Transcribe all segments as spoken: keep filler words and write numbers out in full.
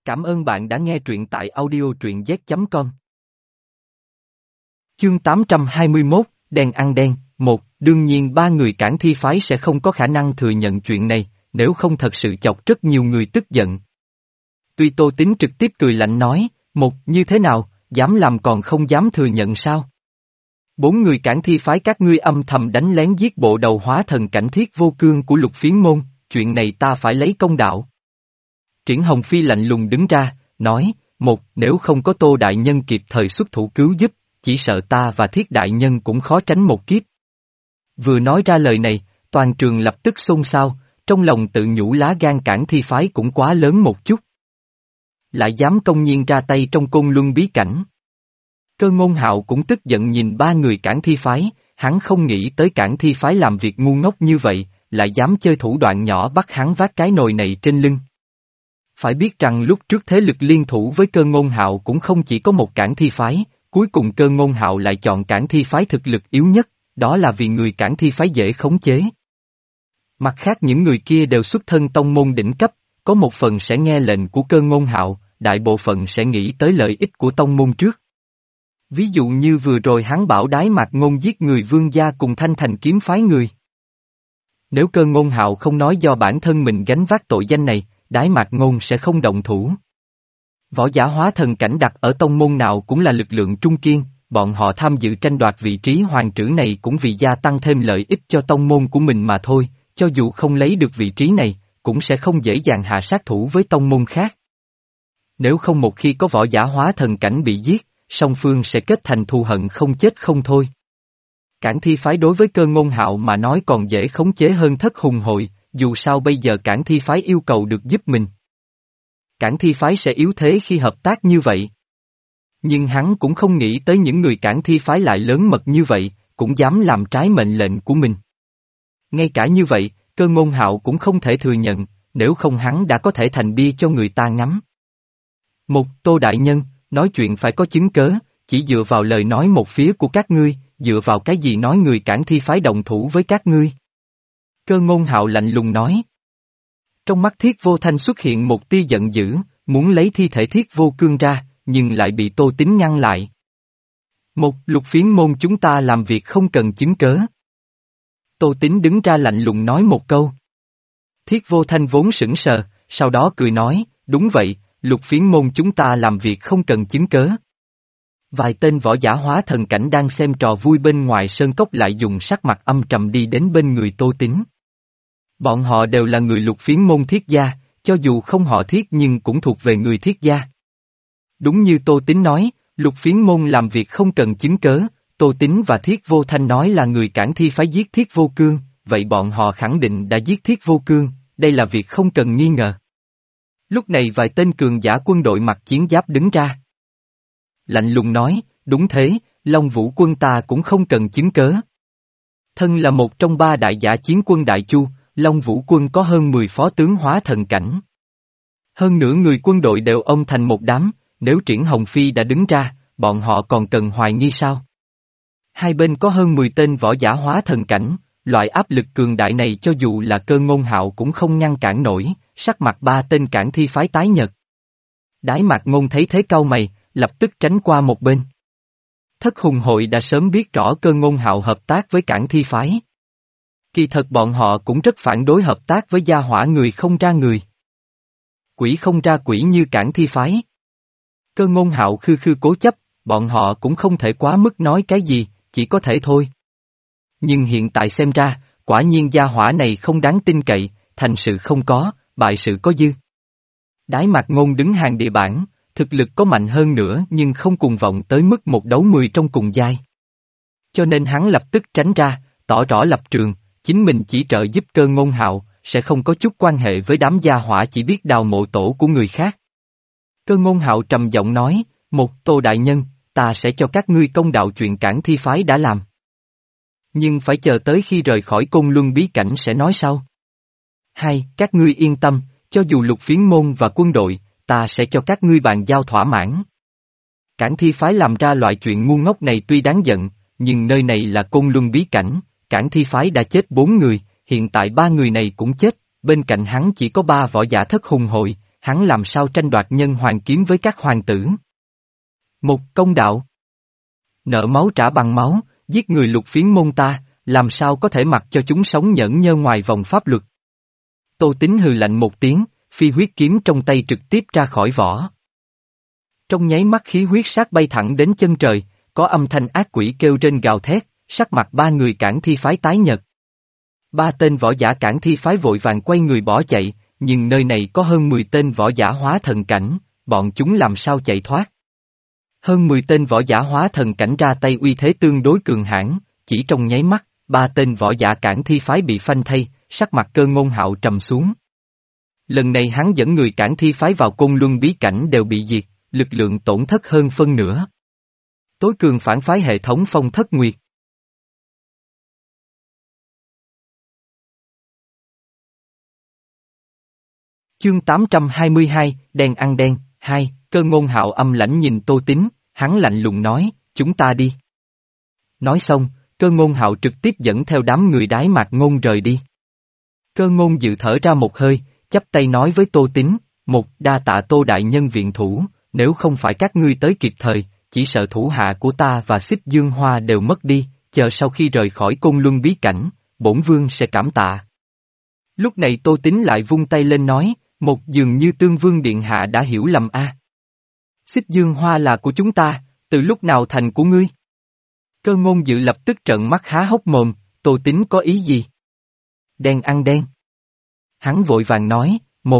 Cảm ơn bạn đã nghe truyện tại audio truyện z chấm com. Chương tám trăm hai mươi mốt, đen ăn đen, một, đương nhiên ba người cản thi phái sẽ không có khả năng thừa nhận chuyện này, nếu không thật sự chọc rất nhiều người tức giận. Tuy Tô Tín trực tiếp cười lạnh nói, một, như thế nào, dám làm còn không dám thừa nhận sao? Bốn người cản thi phái các ngươi âm thầm đánh lén giết bộ đầu hóa thần cảnh Thiết Vô Cương của Lục Phiến Môn, chuyện này ta phải lấy công đạo. Triển Hồng Phi lạnh lùng đứng ra, nói, một, nếu không có Tô Đại Nhân kịp thời xuất thủ cứu giúp, chỉ sợ ta và Thiết Đại Nhân cũng khó tránh một kiếp. Vừa nói ra lời này, toàn trường lập tức xôn xao, trong lòng tự nhủ lá gan cản thi phái cũng quá lớn một chút. Lại dám công nhiên ra tay trong Côn Luân bí cảnh. Cơ Ngôn Hạo cũng tức giận nhìn ba người cản thi phái, hắn không nghĩ tới cản thi phái làm việc ngu ngốc như vậy, lại dám chơi thủ đoạn nhỏ bắt hắn vác cái nồi này trên lưng. Phải biết rằng lúc trước thế lực liên thủ với Cơ Ngôn Hạo cũng không chỉ có một cản thi phái, cuối cùng Cơ Ngôn Hạo lại chọn cản thi phái thực lực yếu nhất, đó là vì người cản thi phái dễ khống chế. Mặt khác những người kia đều xuất thân tông môn đỉnh cấp, có một phần sẽ nghe lệnh của Cơ Ngôn Hạo, đại bộ phận sẽ nghĩ tới lợi ích của tông môn trước. Ví dụ như vừa rồi hắn bảo Đái Mạc Ngôn giết người Vương gia cùng Thanh Thành kiếm phái người. Nếu Cơ Ngôn Hạo không nói do bản thân mình gánh vác tội danh này, Đái Mạc Ngôn sẽ không động thủ. Võ giả hóa thần cảnh đặt ở tông môn nào cũng là lực lượng trung kiên, bọn họ tham dự tranh đoạt vị trí hoàng trữ này cũng vì gia tăng thêm lợi ích cho tông môn của mình mà thôi, cho dù không lấy được vị trí này, cũng sẽ không dễ dàng hạ sát thủ với tông môn khác. Nếu không một khi có võ giả hóa thần cảnh bị giết, song phương sẽ kết thành thù hận không chết không thôi. Cản thi phái đối với Cơ Ngôn Hạo mà nói còn dễ khống chế hơn Thất Hùng Hội, dù sao bây giờ cản thi phái yêu cầu được giúp mình. Cản thi phái sẽ yếu thế khi hợp tác như vậy. Nhưng hắn cũng không nghĩ tới những người cản thi phái lại lớn mật như vậy, cũng dám làm trái mệnh lệnh của mình. Ngay cả như vậy, Cơ Ngôn Hạo cũng không thể thừa nhận, nếu không hắn đã có thể thành bia cho người ta ngắm. Một, Tô Đại Nhân, nói chuyện phải có chứng cớ, chỉ dựa vào lời nói một phía của các ngươi, dựa vào cái gì nói người cản thi phái đồng thủ với các ngươi? Cơ Ngôn Hạo lạnh lùng nói. Trong mắt Thiết Vô Thanh xuất hiện một tia giận dữ, muốn lấy thi thể Thiết Vô Cương ra, nhưng lại bị Tô Tín ngăn lại. Một, Lục Phiến Môn chúng ta làm việc không cần chứng cớ. Tô Tín đứng ra lạnh lùng nói một câu. Thiết Vô Thanh vốn sững sờ, sau đó cười nói, đúng vậy, Lục Phiến Môn chúng ta làm việc không cần chứng cớ. Vài tên võ giả hóa thần cảnh đang xem trò vui bên ngoài sơn cốc lại dùng sắc mặt âm trầm đi đến bên người Tô Tín. Bọn họ đều là người Lục Phiến Môn Thiết gia, cho dù không họ Thiết nhưng cũng thuộc về người Thiết gia. Đúng như Tô Tín nói, Lục Phiến Môn làm việc không cần chứng cớ, Tô Tín và Thiết Vô Thanh nói là người cản thi phái giết Thiết Vô Cương, vậy bọn họ khẳng định đã giết Thiết Vô Cương, đây là việc không cần nghi ngờ. Lúc này vài tên cường giả quân đội mặc chiến giáp đứng ra. Lạnh lùng nói, đúng thế, Long Vũ quân ta cũng không cần chứng cớ. Thân là một trong ba đại giả chiến quân Đại Chu, Long Vũ quân có hơn mười phó tướng hóa thần cảnh. Hơn nữa người quân đội đều ôm thành một đám, nếu Triển Hồng Phi đã đứng ra, bọn họ còn cần hoài nghi sao? Hai bên có hơn mười tên võ giả hóa thần cảnh, loại áp lực cường đại này cho dù là Cơ Ngôn Hạo cũng không ngăn cản nổi, sắc mặt ba tên cản thi phái tái nhợt. Đái Mạc Ngôn thấy thế cau mày, lập tức tránh qua một bên. Thất Hùng Hội đã sớm biết rõ Cơ Ngôn Hạo hợp tác với cản thi phái. Kỳ thật bọn họ cũng rất phản đối hợp tác với gia hỏa người không ra người. Quỷ không ra quỷ như cản thi phái. Cơ Ngôn Hạo khư khư cố chấp, bọn họ cũng không thể quá mức nói cái gì, chỉ có thể thôi. Nhưng hiện tại xem ra, quả nhiên gia hỏa này không đáng tin cậy, thành sự không có, bại sự có dư. Đái Mạc Ngôn đứng hàng địa bảng, thực lực có mạnh hơn nữa nhưng không cuồng vọng tới mức một đấu mười trong cùng giai. Cho nên hắn lập tức tránh ra, tỏ rõ lập trường, chính mình chỉ trợ giúp Cơ Ngôn Hạo, sẽ không có chút quan hệ với đám gia hỏa chỉ biết đào mộ tổ của người khác. Cơ Ngôn Hạo trầm giọng nói, một, Tô Đại Nhân, ta sẽ cho các ngươi công đạo chuyện cản thi phái đã làm. Nhưng phải chờ tới khi rời khỏi Côn Luân bí cảnh sẽ nói sau. Hai, các ngươi yên tâm, cho dù Lục Phiến Môn và quân đội, ta sẽ cho các ngươi bàn giao thỏa mãn. Cản thi phái làm ra loại chuyện ngu ngốc này tuy đáng giận, nhưng nơi này là Côn Luân bí cảnh, cản thi phái đã chết bốn người, hiện tại ba người này cũng chết, bên cạnh hắn chỉ có ba võ giả Thất Hùng Hội, hắn làm sao tranh đoạt nhân hoàng kiếm với các hoàng tử. Một công đạo. Nợ máu trả bằng máu, giết người lục phiến môn ta, làm sao có thể mặc cho chúng sống nhẫn nhơ ngoài vòng pháp luật. Tô Tín hừ lạnh một tiếng, phi huyết kiếm trong tay trực tiếp ra khỏi vỏ. Trong nháy mắt khí huyết sát bay thẳng đến chân trời, có âm thanh ác quỷ kêu trên gào thét, sắc mặt ba người cản thi phái tái nhợt. Ba tên võ giả cản thi phái vội vàng quay người bỏ chạy, nhưng nơi này có hơn mười tên võ giả hóa thần cảnh, bọn chúng làm sao chạy thoát. Hơn mười tên võ giả hóa thần cảnh ra tay uy thế tương đối cường hãn, chỉ trong nháy mắt, ba tên võ giả cản thi phái bị phanh thay, sắc mặt Cơ Ngôn Hạo trầm xuống. Lần này hắn dẫn người cản thi phái vào Côn Luân bí cảnh đều bị diệt, lực lượng tổn thất hơn phân nửa. Tối cường phản phái hệ thống Phong Thất Nguyệt. Chương tám trăm hai mươi hai, đen ăn đen, hai, Cơ Ngôn Hạo âm lãnh nhìn Tô Tín, hắn lạnh lùng nói, chúng ta đi. Nói xong, Cơ Ngôn Hạo trực tiếp dẫn theo đám người Đái Mạc Ngôn rời đi. Cơ Ngôn dự thở ra một hơi, chắp tay nói với Tô Tín, một đa tạ Tô đại nhân viện thủ, nếu không phải các ngươi tới kịp thời, chỉ sợ thủ hạ của ta và Xích Dương Hoa đều mất đi, chờ sau khi rời khỏi Côn Luân bí cảnh, bổn vương sẽ cảm tạ. Lúc này Tô Tín lại vung tay lên nói, một dường như Tương Vương Điện Hạ đã hiểu lầm a. Xích Dương Hoa là của chúng ta, từ lúc nào thành của ngươi? Cơ Ngôn Dự lập tức trợn mắt há hốc mồm, Tô Tín có ý gì? Đen ăn đen. Hắn vội vàng nói, một.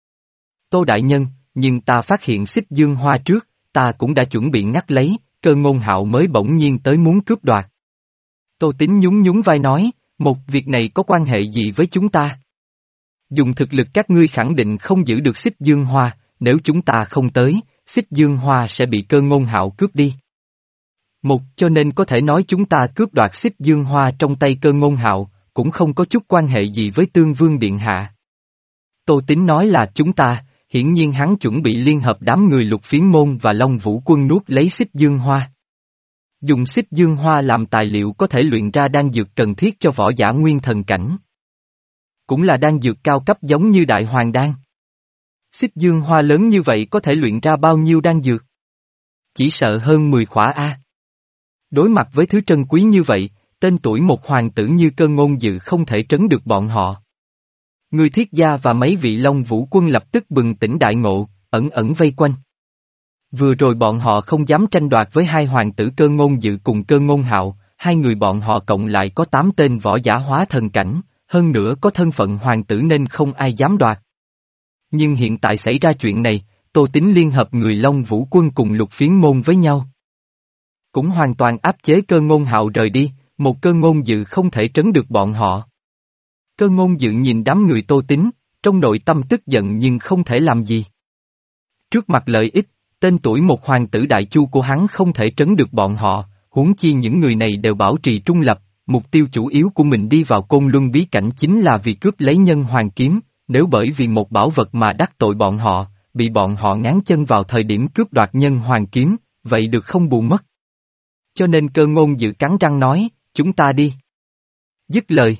Tô đại nhân, nhưng ta phát hiện Xích Dương Hoa trước, ta cũng đã chuẩn bị ngắt lấy, Cơ Ngôn Hạo mới bỗng nhiên tới muốn cướp đoạt. Tô Tín nhún nhún vai nói, một việc này có quan hệ gì với chúng ta? Dùng thực lực các ngươi khẳng định không giữ được Xích Dương Hoa, nếu chúng ta không tới, Xích Dương Hoa sẽ bị Cơ Ngôn Hạo cướp đi. Một cho nên có thể nói chúng ta cướp đoạt Xích Dương Hoa trong tay Cơ Ngôn Hạo, cũng không có chút quan hệ gì với Tương Vương Điện Hạ. Tô Tín nói là chúng ta, hiển nhiên hắn chuẩn bị liên hợp đám người Lục Phiến Môn và Long Vũ Quân nuốt lấy Xích Dương Hoa. Dùng Xích Dương Hoa làm tài liệu có thể luyện ra đan dược cần thiết cho võ giả nguyên thần cảnh. Cũng là đan dược cao cấp giống như Đại Hoàng Đan. Xích Dương Hoa lớn như vậy có thể luyện ra bao nhiêu đan dược? Chỉ sợ hơn mười khỏa A. Đối mặt với thứ trân quý như vậy, tên tuổi một hoàng tử như Cơ Ngôn Dự không thể trấn được bọn họ. Người Thiết Gia và mấy vị Long Vũ Quân lập tức bừng tỉnh đại ngộ, ẩn ẩn vây quanh. Vừa rồi bọn họ không dám tranh đoạt với hai hoàng tử Cơ Ngôn Dự cùng Cơ Ngôn Hạo, hai người bọn họ cộng lại có tám tên võ giả hóa thần cảnh, hơn nữa có thân phận hoàng tử nên không ai dám đoạt. Nhưng hiện tại xảy ra chuyện này, Tô Tín liên hợp người Long Vũ Quân cùng Lục Phiến Môn với nhau. Cũng hoàn toàn áp chế Cơ Ngôn Hạo rời đi, một Cơ Ngôn Dự không thể trấn được bọn họ. Cơ Ngôn Dự nhìn đám người Tô Tín, trong nội tâm tức giận nhưng không thể làm gì. Trước mặt lợi ích, tên tuổi một hoàng tử đại chu của hắn không thể trấn được bọn họ, huống chi những người này đều bảo trì trung lập, mục tiêu chủ yếu của mình đi vào Côn Luân bí cảnh chính là vì cướp lấy nhân hoàng kiếm, nếu bởi vì một bảo vật mà đắc tội bọn họ, bị bọn họ ngáng chân vào thời điểm cướp đoạt nhân hoàng kiếm, vậy được không bù mất. Cho nên Cơ Ngôn Dự cắn răng nói, chúng ta đi. Dứt lời.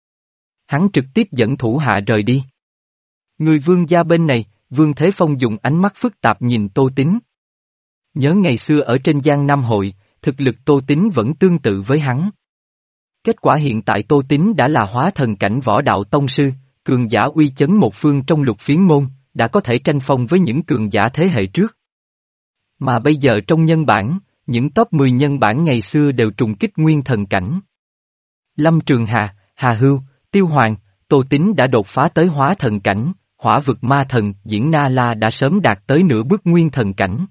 Hắn trực tiếp dẫn thủ hạ rời đi. Người Vương gia bên này, Vương Thế Phong dùng ánh mắt phức tạp nhìn Tô Tín. Nhớ ngày xưa ở trên Giang Nam Hội, thực lực Tô Tín vẫn tương tự với hắn. Kết quả hiện tại Tô Tín đã là hóa thần cảnh võ đạo tông sư, cường giả uy chấn một phương trong Lục Phiến Môn, đã có thể tranh phong với những cường giả thế hệ trước. Mà bây giờ trong nhân bản, những top mười nhân bản ngày xưa đều trùng kích nguyên thần cảnh. Lâm Trường Hà, Hà Hưu, Tiêu Hoàng, Tô Tín đã đột phá tới hóa thần cảnh, Hỏa Vực Ma Thần, Diễn Na La đã sớm đạt tới nửa bước nguyên thần cảnh.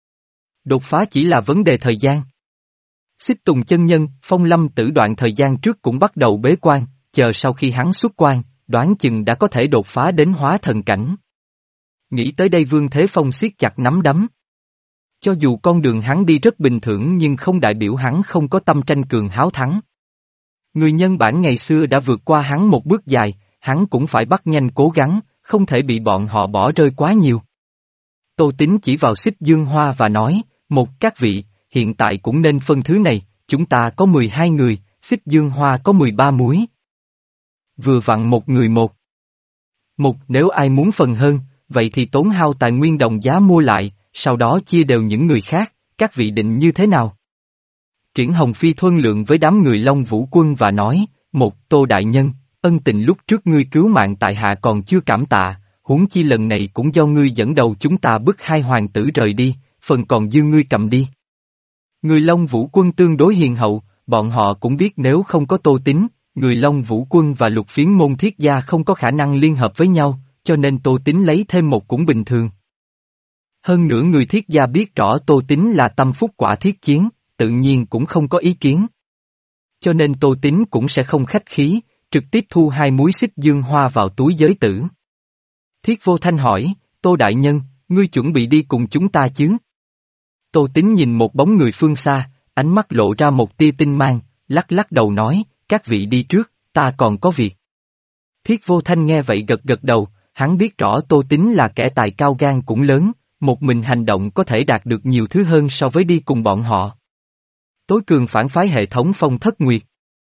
Đột phá chỉ là vấn đề thời gian. Xích Tùng chân nhân, Phong Lâm Tử đoạn thời gian trước cũng bắt đầu bế quan, chờ sau khi hắn xuất quan, đoán chừng đã có thể đột phá đến hóa thần cảnh. Nghĩ tới đây Vương Thế Phong siết chặt nắm đấm. Cho dù con đường hắn đi rất bình thường nhưng không đại biểu hắn không có tâm tranh cường háo thắng. Người nhân bản ngày xưa đã vượt qua hắn một bước dài, hắn cũng phải bắt nhanh cố gắng, không thể bị bọn họ bỏ rơi quá nhiều. Tô Tín chỉ vào Xích Dương Hoa và nói, một các vị, hiện tại cũng nên phân thứ này, chúng ta có mười hai người, Xích Dương Hoa có mười ba múi. Vừa vặn một người một. Một nếu ai muốn phần hơn, vậy thì tốn hao tài nguyên đồng giá mua lại, sau đó chia đều những người khác, các vị định như thế nào? Triển Hồng Phi thuân lượng với đám người Long Vũ Quân và nói, một, Tô Đại Nhân, ân tình lúc trước ngươi cứu mạng tại hạ còn chưa cảm tạ, huống chi lần này cũng do ngươi dẫn đầu chúng ta bức hai hoàng tử rời đi, phần còn dư ngươi cầm đi. Người Long Vũ Quân tương đối hiền hậu, bọn họ cũng biết nếu không có Tô Tín, người Long Vũ Quân và Lục Phiến môn Thiết gia không có khả năng liên hợp với nhau, cho nên Tô Tín lấy thêm một cũng bình thường. Hơn nữa người Thiết gia biết rõ Tô Tín là tâm phúc quả thiết chiến, tự nhiên cũng không có ý kiến. Cho nên Tô Tín cũng sẽ không khách khí, trực tiếp thu hai múi xích dương hoa vào túi giới tử. Thiết Vô Thanh hỏi, Tô Đại Nhân, ngươi chuẩn bị đi cùng chúng ta chứ? Tô Tín nhìn một bóng người phương xa, ánh mắt lộ ra một tia tinh mang, lắc lắc đầu nói, các vị đi trước, ta còn có việc. Thiết Vô Thanh nghe vậy gật gật đầu, hắn biết rõ Tô Tín là kẻ tài cao gan cũng lớn, một mình hành động có thể đạt được nhiều thứ hơn so với đi cùng bọn họ. Tối cường phản phái hệ thống Phong Thất Nguyệt.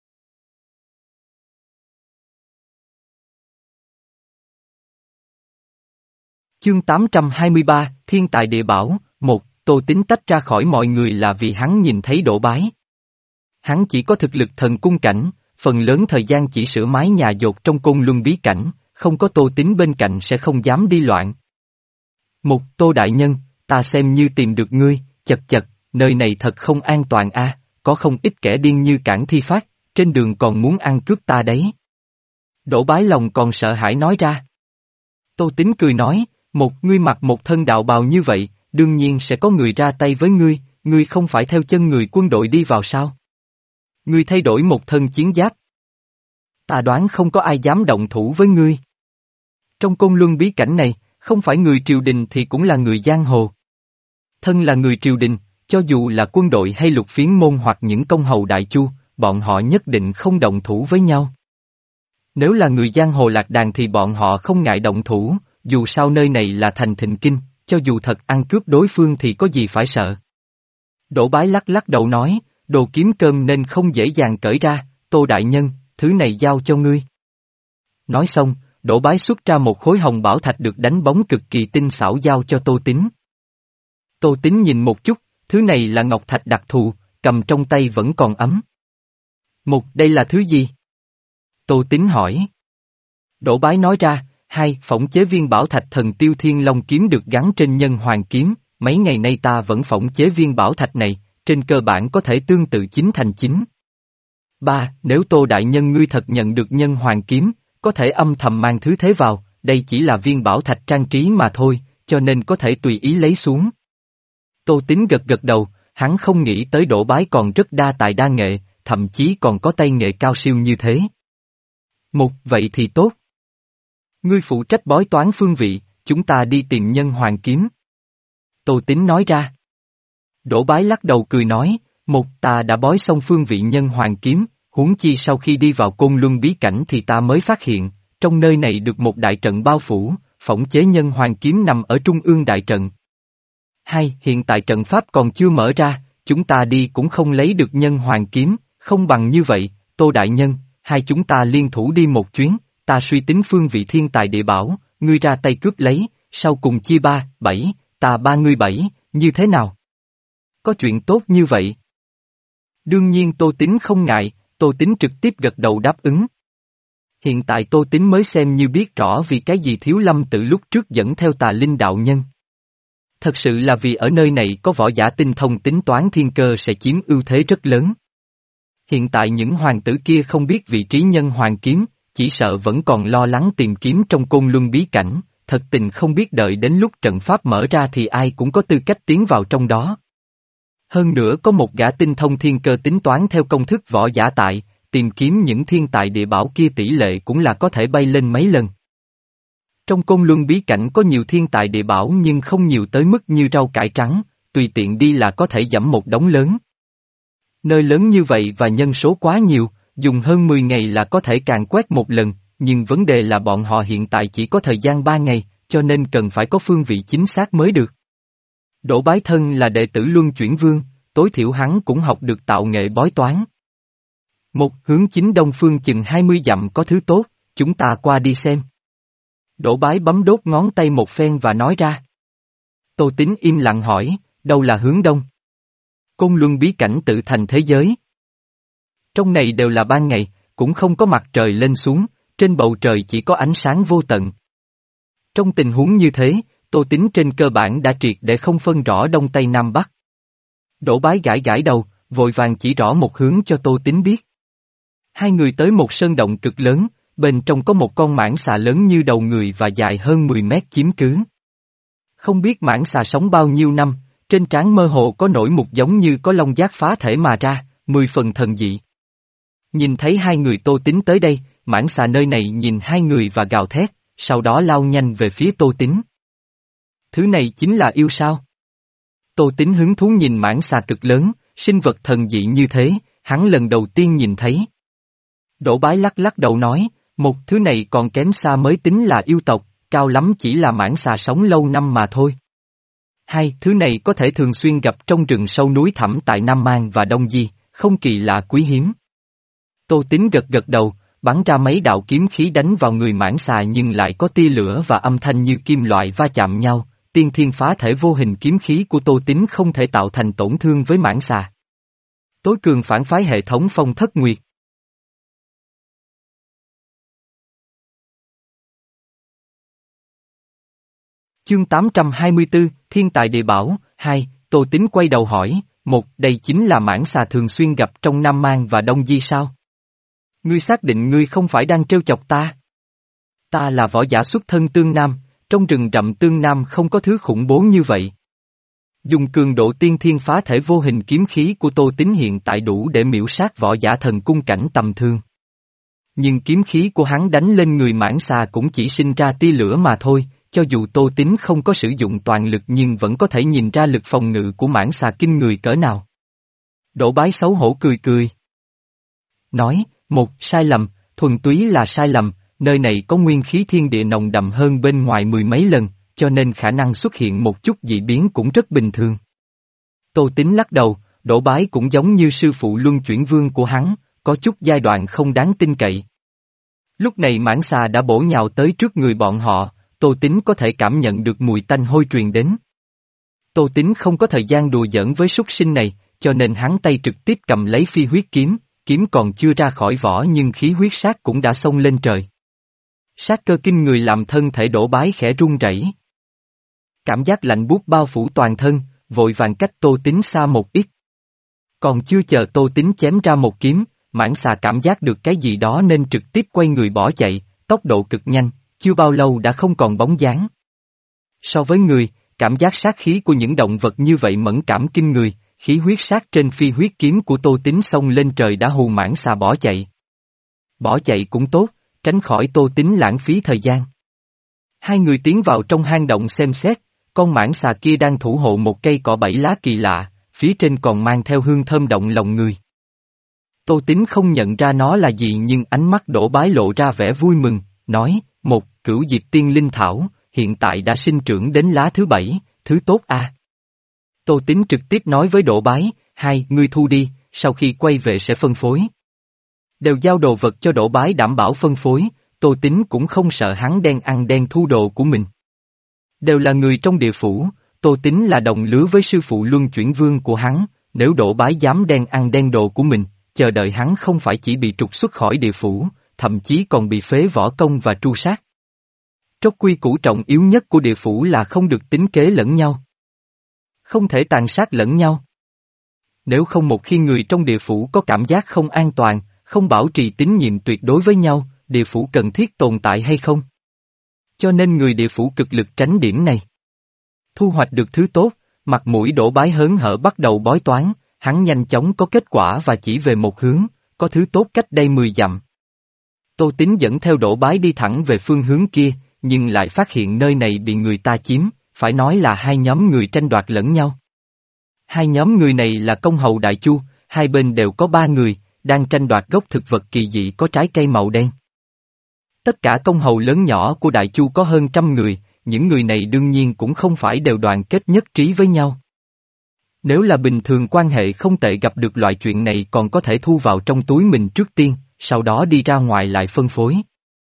Chương tám trăm hai mươi ba, Thiên Tài Địa Bảo, một, Tô Tín tách ra khỏi mọi người là vì hắn nhìn thấy Đỗ Bái. Hắn chỉ có thực lực thần cung cảnh, phần lớn thời gian chỉ sửa mái nhà dột trong côn luân bí cảnh, không có Tô Tín bên cạnh sẽ không dám đi loạn. Một, Tô Đại Nhân, ta xem như tìm được ngươi, chật chật, nơi này thật không an toàn a, có không ít kẻ điên như Cảng Thi Phát, trên đường còn muốn ăn cướp ta đấy. Đỗ Bái lòng còn sợ hãi nói ra. Tô Tín cười nói, một, ngươi mặc một thân đạo bào như vậy, đương nhiên sẽ có người ra tay với ngươi, ngươi không phải theo chân người quân đội đi vào sao? Ngươi thay đổi một thân chiến giáp. Ta đoán không có ai dám động thủ với ngươi. Trong côn luân bí cảnh này, không phải người triều đình thì cũng là người giang hồ. Thân là người triều đình, cho dù là quân đội hay Lục Phiến môn hoặc những công hầu đại chu, bọn họ nhất định không động thủ với nhau. Nếu là người giang hồ lạc đàn thì bọn họ không ngại động thủ, dù sao nơi này là thành thịnh kinh, cho dù thật ăn cướp đối phương thì có gì phải sợ. Đỗ Bái lắc lắc đầu nói, đồ kiếm cơm nên không dễ dàng cởi ra, Tô Đại Nhân, thứ này giao cho ngươi. Nói xong, Đỗ Bái xuất ra một khối hồng bảo thạch được đánh bóng cực kỳ tinh xảo giao cho Tô Tín. Tô Tín nhìn một chút, thứ này là ngọc thạch đặc thù, cầm trong tay vẫn còn ấm. Một, đây là thứ gì? Tô Tín hỏi. Đỗ Bái nói ra, hai, phỏng chế viên bảo thạch thần tiêu thiên long kiếm được gắn trên nhân hoàng kiếm, mấy ngày nay ta vẫn phỏng chế viên bảo thạch này, trên cơ bản có thể tương tự chính thành chính. Ba, nếu Tô Đại Nhân ngươi thật nhận được nhân hoàng kiếm, có thể âm thầm mang thứ thế vào, đây chỉ là viên bảo thạch trang trí mà thôi, cho nên có thể tùy ý lấy xuống. Tô Tín gật gật đầu, hắn không nghĩ tới Đỗ Bái còn rất đa tài đa nghệ, thậm chí còn có tay nghệ cao siêu như thế. Một, vậy thì tốt. Ngươi phụ trách bói toán phương vị, chúng ta đi tìm nhân hoàng kiếm. Tô Tín nói ra. Đỗ Bái lắc đầu cười nói, một ta đã bói xong phương vị nhân hoàng kiếm, huống chi sau khi đi vào côn luân bí cảnh thì ta mới phát hiện, trong nơi này được một đại trận bao phủ, phỏng chế nhân hoàng kiếm nằm ở trung ương đại trận. Hai, hiện tại trận pháp còn chưa mở ra, chúng ta đi cũng không lấy được nhân hoàng kiếm, không bằng như vậy, Tô Đại Nhân, hai chúng ta liên thủ đi một chuyến, ta suy tính phương vị thiên tài địa bảo, ngươi ra tay cướp lấy, sau cùng chia ba, bảy, ta ba ngươi bảy, như thế nào? Có chuyện tốt như vậy? Đương nhiên Tô Tín không ngại, Tô Tín trực tiếp gật đầu đáp ứng. Hiện tại Tô Tín mới xem như biết rõ vì cái gì Thiếu Lâm Tự lúc trước dẫn theo Tà Linh đạo nhân. Thật sự là vì ở nơi này có võ giả tinh thông tính toán thiên cơ sẽ chiếm ưu thế rất lớn. Hiện tại những hoàng tử kia không biết vị trí nhân hoàng kiếm, chỉ sợ vẫn còn lo lắng tìm kiếm trong côn luân bí cảnh, thật tình không biết đợi đến lúc trận pháp mở ra thì ai cũng có tư cách tiến vào trong đó. Hơn nữa có một gã tinh thông thiên cơ tính toán theo công thức võ giả tại, tìm kiếm những thiên tài địa bảo kia tỷ lệ cũng là có thể bay lên mấy lần. Trong côn luân bí cảnh có nhiều thiên tài địa bảo nhưng không nhiều tới mức như rau cải trắng, tùy tiện đi là có thể dẫm một đống lớn. Nơi lớn như vậy và nhân số quá nhiều, dùng hơn mười ngày là có thể càn quét một lần, nhưng vấn đề là bọn họ hiện tại chỉ có thời gian ba ngày, cho nên cần phải có phương vị chính xác mới được. Đỗ Bái Thân là đệ tử Luân Chuyển Vương, tối thiểu hắn cũng học được tạo nghệ bói toán. Một hướng chính đông phương chừng hai mươi dặm có thứ tốt, chúng ta qua đi xem. Đỗ Bái bấm đốt ngón tay một phen và nói ra. Tô Tín im lặng hỏi, đâu là hướng đông? Côn Luân bí cảnh tự thành thế giới. Trong này đều là ban ngày, cũng không có mặt trời lên xuống, trên bầu trời chỉ có ánh sáng vô tận. Trong tình huống như thế, Tô Tín trên cơ bản đã triệt để không phân rõ đông tây nam bắc. Đỗ Bái gãi gãi đầu, vội vàng chỉ rõ một hướng cho Tô Tín biết. Hai người tới một sơn động cực lớn, bên trong có một con mãng xà lớn như đầu người và dài hơn mười mét chiếm cứ. Không biết mãng xà sống bao nhiêu năm, trên trán mơ hồ có nổi một giống như có long giác phá thể mà ra, mười phần thần dị. Nhìn thấy hai người Tô Tín tới đây, mãng xà nơi này nhìn hai người và gào thét, sau đó lao nhanh về phía Tô Tín. Thứ này chính là yêu sao? Tô Tín hứng thú nhìn mãng xà cực lớn, sinh vật thần dị như thế, hắn lần đầu tiên nhìn thấy. Đỗ Bái lắc lắc đầu nói, một thứ này còn kém xa mới tính là yêu tộc, cao lắm chỉ là mãng xà sống lâu năm mà thôi. Hai, thứ này có thể thường xuyên gặp trong rừng sâu núi thẳm tại Nam Mang và Đông Di, không kỳ lạ quý hiếm. Tô Tín gật gật đầu, bắn ra mấy đạo kiếm khí đánh vào người mãng xà nhưng lại có tia lửa và âm thanh như kim loại va chạm nhau, tiên thiên phá thể vô hình kiếm khí của Tô Tín không thể tạo thành tổn thương với mãng xà. Tối cường phản phái hệ thống Phong Thất Nguyệt. Chương tám trăm hai mươi tư, Thiên Tài Địa Bảo, hai, Tô Tín quay đầu hỏi, một, đây chính là mãng xà thường xuyên gặp trong Nam Mang và Đông Di sao? Ngươi xác định ngươi không phải đang trêu chọc ta? Ta là võ giả xuất thân Tương Nam, trong rừng rậm Tương Nam không có thứ khủng bố như vậy. Dùng cường độ tiên thiên phá thể vô hình kiếm khí của Tô Tín hiện tại đủ để miễu sát võ giả thần cung cảnh tầm thường. Nhưng kiếm khí của hắn đánh lên người mãng xà cũng chỉ sinh ra tia lửa mà thôi, cho dù Tô Tín không có sử dụng toàn lực nhưng vẫn có thể nhìn ra lực phòng ngự của mãng xà kinh người cỡ nào. Đỗ Bái xấu hổ cười cười. Nói, một, sai lầm, thuần túy là sai lầm, nơi này có nguyên khí thiên địa nồng đậm hơn bên ngoài mười mấy lần, cho nên khả năng xuất hiện một chút dị biến cũng rất bình thường. Tô Tín lắc đầu, Đỗ Bái cũng giống như sư phụ luân chuyển vương của hắn, có chút giai đoạn không đáng tin cậy. Lúc này mãng xà đã bổ nhào tới trước người bọn họ, Tô Tín có thể cảm nhận được mùi tanh hôi truyền đến. Tô Tín không có thời gian đùa giỡn với súc sinh này, cho nên hắn tay trực tiếp cầm lấy phi huyết kiếm, kiếm còn chưa ra khỏi vỏ nhưng khí huyết sát cũng đã xông lên trời. Sát cơ kinh người làm thân thể Đỗ Bái khẽ run rẩy. Cảm giác lạnh buốt bao phủ toàn thân, vội vàng cách Tô Tín xa một ít. Còn chưa chờ Tô Tín chém ra một kiếm, mãng xà cảm giác được cái gì đó nên trực tiếp quay người bỏ chạy, tốc độ cực nhanh, chưa bao lâu đã không còn bóng dáng. So với người, cảm giác sát khí của những động vật như vậy mẫn cảm kinh người, khí huyết sát trên phi huyết kiếm của Tô Tín xông lên trời đã hù mãng xà bỏ chạy. Bỏ chạy cũng tốt, tránh khỏi Tô Tín lãng phí thời gian. Hai người tiến vào trong hang động xem xét, con mãng xà kia đang thủ hộ một cây cỏ bảy lá kỳ lạ, phía trên còn mang theo hương thơm động lòng người. Tô Tín không nhận ra nó là gì nhưng ánh mắt Đỗ Bái lộ ra vẻ vui mừng, nói, một, cửu diệp tiên linh thảo, hiện tại đã sinh trưởng đến lá thứ bảy, thứ tốt a. Tô Tín trực tiếp nói với Đỗ Bái, hai, ngươi thu đi, sau khi quay về sẽ phân phối. Đều giao đồ vật cho Đỗ Bái đảm bảo phân phối, Tô Tín cũng không sợ hắn đen ăn đen thu đồ của mình. Đều là người trong địa phủ, Tô Tín là đồng lứa với sư phụ luân chuyển vương của hắn, nếu Đỗ Bái dám đen ăn đen đồ của mình, chờ đợi hắn không phải chỉ bị trục xuất khỏi địa phủ, thậm chí còn bị phế võ công và tru sát. Trốt quy củ trọng yếu nhất của địa phủ là không được tính kế lẫn nhau. Không thể tàn sát lẫn nhau. Nếu không một khi người trong địa phủ có cảm giác không an toàn, không bảo trì tín nhiệm tuyệt đối với nhau, địa phủ cần thiết tồn tại hay không? Cho nên người địa phủ cực lực tránh điểm này. Thu hoạch được thứ tốt, mặt mũi Đỗ Bái hớn hở bắt đầu bói toán, hắn nhanh chóng có kết quả và chỉ về một hướng, có thứ tốt cách đây mười dặm. Tô Tín dẫn theo Đỗ Bái đi thẳng về phương hướng kia, nhưng lại phát hiện nơi này bị người ta chiếm, phải nói là hai nhóm người tranh đoạt lẫn nhau. Hai nhóm người này là Công Hầu Đại Chu, hai bên đều có ba người, đang tranh đoạt gốc thực vật kỳ dị có trái cây màu đen. Tất cả công hầu lớn nhỏ của Đại Chu có hơn trăm người, những người này đương nhiên cũng không phải đều đoàn kết nhất trí với nhau. Nếu là bình thường quan hệ không tệ gặp được loại chuyện này còn có thể thu vào trong túi mình trước tiên, sau đó đi ra ngoài lại phân phối.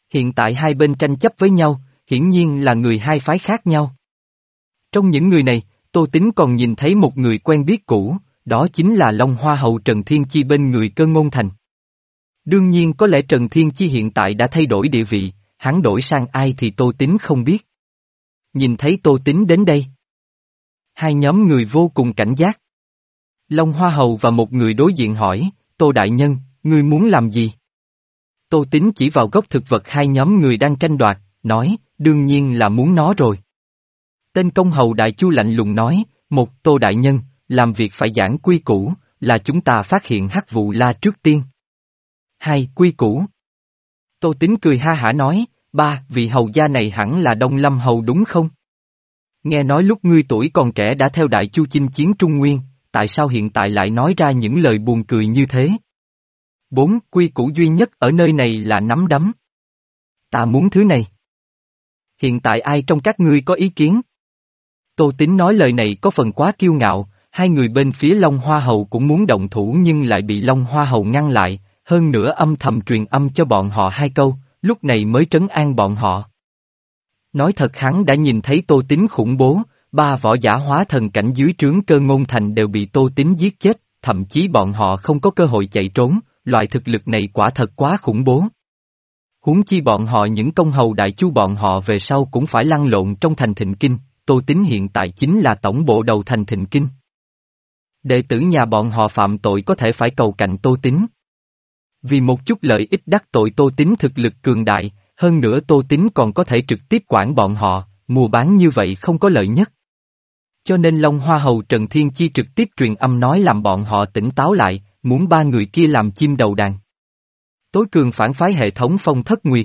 Hiện tại hai bên tranh chấp với nhau, hiển nhiên là người hai phái khác nhau. Trong những người này, Tô Tín còn nhìn thấy một người quen biết cũ, đó chính là Long Hoa Hầu Trần Thiên Chi bên người Cơ Ngôn Thành. Đương nhiên có lẽ Trần Thiên Chi hiện tại đã thay đổi địa vị, hắn đổi sang ai thì Tô Tín không biết. Nhìn thấy Tô Tín đến đây, hai nhóm người vô cùng cảnh giác. Long Hoa Hầu và một người đối diện hỏi, Tô Đại Nhân, ngươi muốn làm gì? Tô Tín chỉ vào gốc thực vật hai nhóm người đang tranh đoạt, nói, đương nhiên là muốn nó rồi. Tên công hầu Đại Chu lạnh lùng nói, một Tô Đại Nhân, làm việc phải giảng quy củ, là chúng ta phát hiện hắc vụ la trước tiên. Hai, quy củ. Tô Tín cười ha hả nói, ba, vị hầu gia này hẳn là Đông Lâm Hầu đúng không? Nghe nói lúc ngươi tuổi còn trẻ đã theo Đại Chu chinh chiến Trung Nguyên, tại sao hiện tại lại nói ra những lời buồn cười như thế? Bốn, quy củ duy nhất ở nơi này là nắm đấm. Ta muốn thứ này. Hiện tại ai trong các ngươi có ý kiến? Tô Tín nói lời này có phần quá kiêu ngạo, hai người bên phía Long Hoa Hầu cũng muốn động thủ nhưng lại bị Long Hoa Hầu ngăn lại, hơn nữa âm thầm truyền âm cho bọn họ hai câu, lúc này mới trấn an bọn họ. Nói thật hắn đã nhìn thấy Tô Tín khủng bố, ba võ giả hóa thần cảnh dưới trướng Cơ Ngôn Thành đều bị Tô Tín giết chết, thậm chí bọn họ không có cơ hội chạy trốn, loại thực lực này quả thật quá khủng bố. Huống chi bọn họ những công hầu Đại Chu bọn họ về sau cũng phải lăn lộn trong thành Thịnh Kinh, Tô Tín hiện tại chính là tổng bộ đầu thành Thịnh Kinh. Đệ tử nhà bọn họ phạm tội có thể phải cầu cạnh Tô Tín. Vì một chút lợi ích đắc tội Tô Tín thực lực cường đại, hơn nữa Tô Tín còn có thể trực tiếp quản bọn họ, mua bán như vậy không có lợi nhất. Cho nên Long Hoa Hầu Trần Thiên Chi trực tiếp truyền âm nói làm bọn họ tỉnh táo lại, muốn ba người kia làm chim đầu đàn. Tối cường phản phái hệ thống Phong Thất Nguyệt.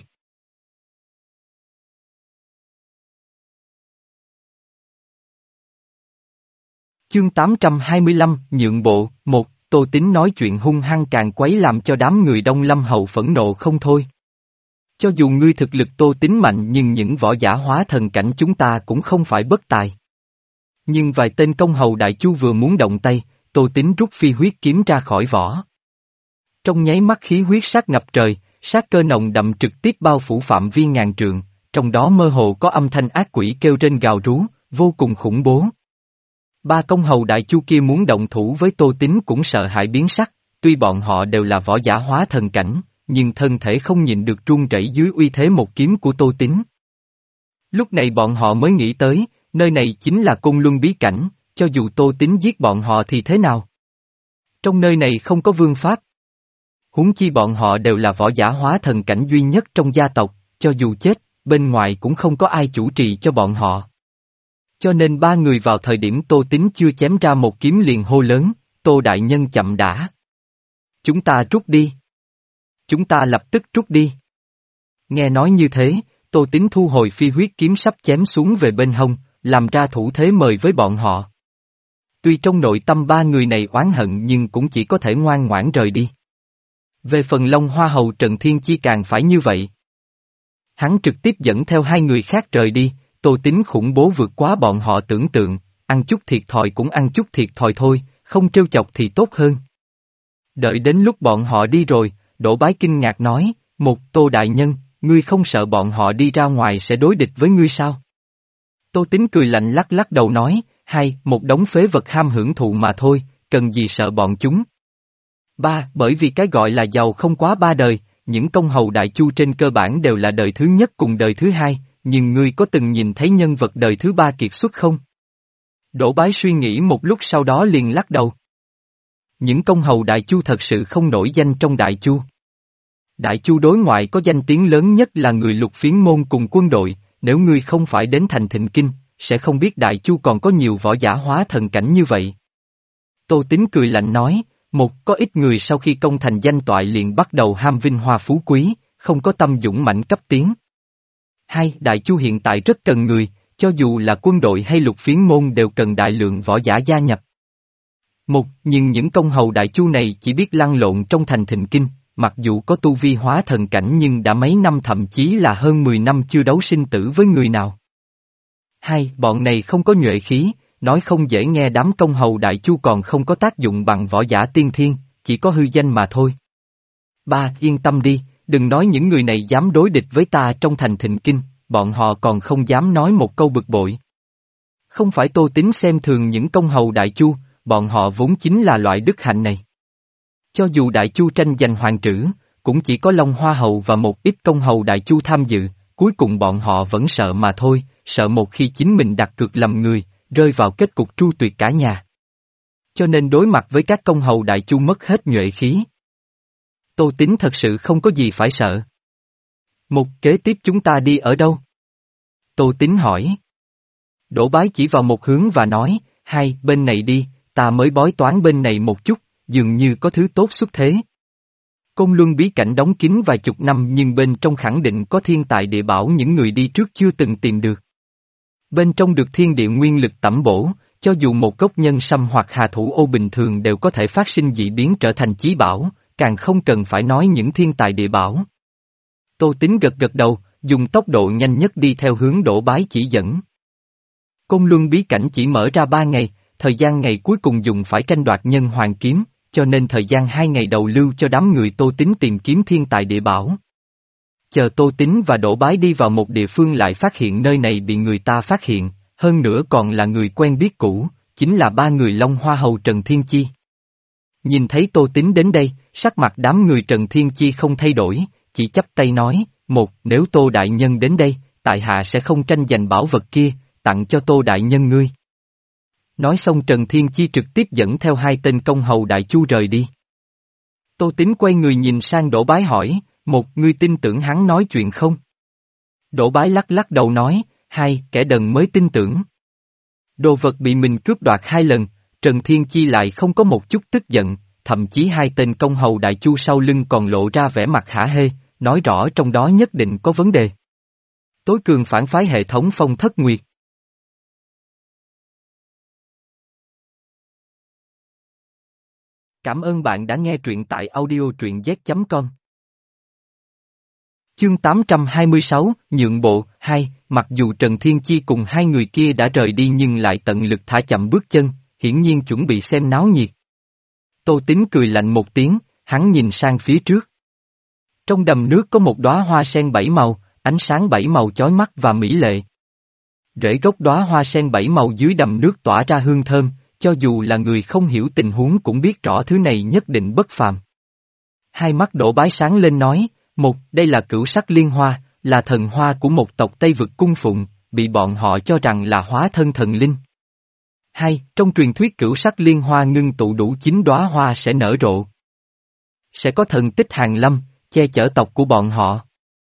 Chương tám trăm hai mươi lăm, Nhượng Bộ, một, Tô Tín nói chuyện hung hăng càng quấy làm cho đám người Đông Lâm Hầu phẫn nộ không thôi. Cho dù ngươi thực lực Tô Tín mạnh nhưng những võ giả hóa thần cảnh chúng ta cũng không phải bất tài. Nhưng vài tên công hầu Đại Chu vừa muốn động tay, Tô Tín rút phi huyết kiếm ra khỏi vỏ. Trong nháy mắt khí huyết sát ngập trời, sát cơ nồng đậm trực tiếp bao phủ phạm vi ngàn trượng, trong đó mơ hồ có âm thanh ác quỷ kêu trên gào rú, vô cùng khủng bố. Ba công hầu Đại Chu kia muốn động thủ với Tô Tín cũng sợ hãi biến sắc, tuy bọn họ đều là võ giả hóa thần cảnh, nhưng thân thể không nhịn được run rẩy dưới uy thế một kiếm của Tô Tín. Lúc này bọn họ mới nghĩ tới, nơi này chính là Côn Luân bí cảnh, cho dù Tô Tín giết bọn họ thì thế nào? Trong nơi này không có vương pháp. Huống chi bọn họ đều là võ giả hóa thần cảnh duy nhất trong gia tộc, cho dù chết, bên ngoài cũng không có ai chủ trì cho bọn họ. Cho nên ba người vào thời điểm Tô Tín chưa chém ra một kiếm liền hô lớn, Tô Đại Nhân chậm đã. Chúng ta rút đi. Chúng ta lập tức rút đi. Nghe nói như thế, Tô Tín thu hồi phi huyết kiếm sắp chém xuống về bên hông, làm ra thủ thế mời với bọn họ. Tuy trong nội tâm ba người này oán hận nhưng cũng chỉ có thể ngoan ngoãn rời đi. Về phần Long Hoa Hầu Trần Thiên Chi càng phải như vậy. Hắn trực tiếp dẫn theo hai người khác rời đi, Tô Tín khủng bố vượt quá bọn họ tưởng tượng, ăn chút thiệt thòi cũng ăn chút thiệt thòi thôi, không trêu chọc thì tốt hơn. Đợi đến lúc bọn họ đi rồi, Đỗ Bái kinh ngạc nói, một Tô Đại Nhân, ngươi không sợ bọn họ đi ra ngoài sẽ đối địch với ngươi sao? Tô Tín cười lạnh lắc lắc đầu nói, hai, một đống phế vật ham hưởng thụ mà thôi, cần gì sợ bọn chúng. Ba, bởi vì cái gọi là giàu không quá ba đời, những công hầu Đại Chu trên cơ bản đều là đời thứ nhất cùng đời thứ hai, nhưng ngươi có từng nhìn thấy nhân vật đời thứ ba kiệt xuất không? Đỗ Bái suy nghĩ một lúc sau đó liền lắc đầu. Những công hầu Đại Chu thật sự không nổi danh trong Đại Chu. Đại Chu đối ngoại có danh tiếng lớn nhất là người Lục Phiến môn cùng quân đội, nếu ngươi không phải đến thành Thịnh Kinh, sẽ không biết Đại Chu còn có nhiều võ giả hóa thần cảnh như vậy. Tô Tín cười lạnh nói, một có ít người sau khi công thành danh toại liền bắt đầu ham vinh hoa phú quý, không có tâm dũng mãnh cấp tiến. Hai, Đại Chu hiện tại rất cần người, cho dù là quân đội hay Lục Phiến môn đều cần đại lượng võ giả gia nhập. Một, nhưng những công hầu Đại Chu này chỉ biết lăn lộn trong thành Thịnh Kinh, mặc dù có tu vi hóa thần cảnh nhưng đã mấy năm thậm chí là hơn mười năm chưa đấu sinh tử với người nào. Hai, bọn này không có nhuệ khí, nói không dễ nghe đám công hầu Đại Chu còn không có tác dụng bằng võ giả tiên thiên, chỉ có hư danh mà thôi. Ba, yên tâm đi, đừng nói những người này dám đối địch với ta trong thành Thịnh Kinh, bọn họ còn không dám nói một câu bực bội. Không phải Tô Tín xem thường những công hầu đại chu, bọn họ vốn chính là loại đức hạnh này. Cho dù đại chu tranh giành hoàng trữ, cũng chỉ có Long Hoa Hầu và một ít công hầu đại chu tham dự, cuối cùng bọn họ vẫn sợ mà thôi, sợ một khi chính mình đặt cược lầm người, rơi vào kết cục tru tuyệt cả nhà. Cho nên đối mặt với các công hầu đại chu mất hết nhuệ khí. Tô Tín thật sự không có gì phải sợ. Một kế tiếp chúng ta đi ở đâu? Tô Tín hỏi. Đỗ Bái chỉ vào một hướng và nói, hai, bên này đi, ta mới bói toán bên này một chút, dường như có thứ tốt xuất thế. Côn Luân bí cảnh đóng kín vài chục năm nhưng bên trong khẳng định có thiên tài địa bảo những người đi trước chưa từng tìm được. Bên trong được thiên địa nguyên lực tẩm bổ, cho dù một gốc nhân sâm hoặc hà thủ ô bình thường đều có thể phát sinh dị biến trở thành chí bảo, càng không cần phải nói những thiên tài địa bảo. Tô Tín gật gật đầu, dùng tốc độ nhanh nhất đi theo hướng Đỗ Bái chỉ dẫn. Côn Luân bí cảnh chỉ mở ra ba ngày, thời gian ngày cuối cùng dùng phải tranh đoạt nhân hoàng kiếm, cho nên thời gian hai ngày đầu lưu cho đám người Tô Tín tìm kiếm thiên tài địa bảo. Chờ Tô Tín và Đỗ Bái đi vào một địa phương lại phát hiện nơi này bị người ta phát hiện, hơn nữa còn là người quen biết cũ, chính là ba người Long Hoa Hầu Trần Thiên Chi. Nhìn thấy Tô Tín đến đây, sắc mặt đám người Trần Thiên Chi không thay đổi, chỉ chắp tay nói, một, nếu Tô Đại Nhân đến đây, tại hạ sẽ không tranh giành bảo vật kia, tặng cho Tô Đại Nhân ngươi. Nói xong Trần Thiên Chi trực tiếp dẫn theo hai tên công hầu đại chu rời đi. Tô Tín quay người nhìn sang Đỗ Bái hỏi, một, ngươi tin tưởng hắn nói chuyện không? Đỗ Bái lắc lắc đầu nói, hai, kẻ đần mới tin tưởng. Đồ vật bị mình cướp đoạt hai lần, Trần Thiên Chi lại không có một chút tức giận, thậm chí hai tên công hầu đại chu sau lưng còn lộ ra vẻ mặt hả hê, nói rõ trong đó nhất định có vấn đề. Tối cường phản phái hệ thống Phong Thất Nguyệt. Cảm ơn bạn đã nghe truyện tại audio truyện z chấm com. Chương tám trăm hai mươi sáu, Nhượng Bộ, hai, mặc dù Trần Thiên Chi cùng hai người kia đã rời đi nhưng lại tận lực thả chậm bước chân, hiển nhiên chuẩn bị xem náo nhiệt. Tô Tín cười lạnh một tiếng, hắn nhìn sang phía trước. Trong đầm nước có một đóa hoa sen bảy màu, ánh sáng bảy màu chói mắt và mỹ lệ. Rễ gốc đóa hoa sen bảy màu dưới đầm nước tỏa ra hương thơm, cho dù là người không hiểu tình huống cũng biết rõ thứ này nhất định bất phàm. Hai mắt Đỗ Bái sáng lên nói, một, đây là cửu sắc liên hoa, là thần hoa của một tộc Tây Vực cung phụng, bị bọn họ cho rằng là hóa thân thần linh. Hai, trong truyền thuyết cửu sắc liên hoa ngưng tụ đủ chín đóa hoa sẽ nở rộ. Sẽ có thần tích hàng lâm, che chở tộc của bọn họ.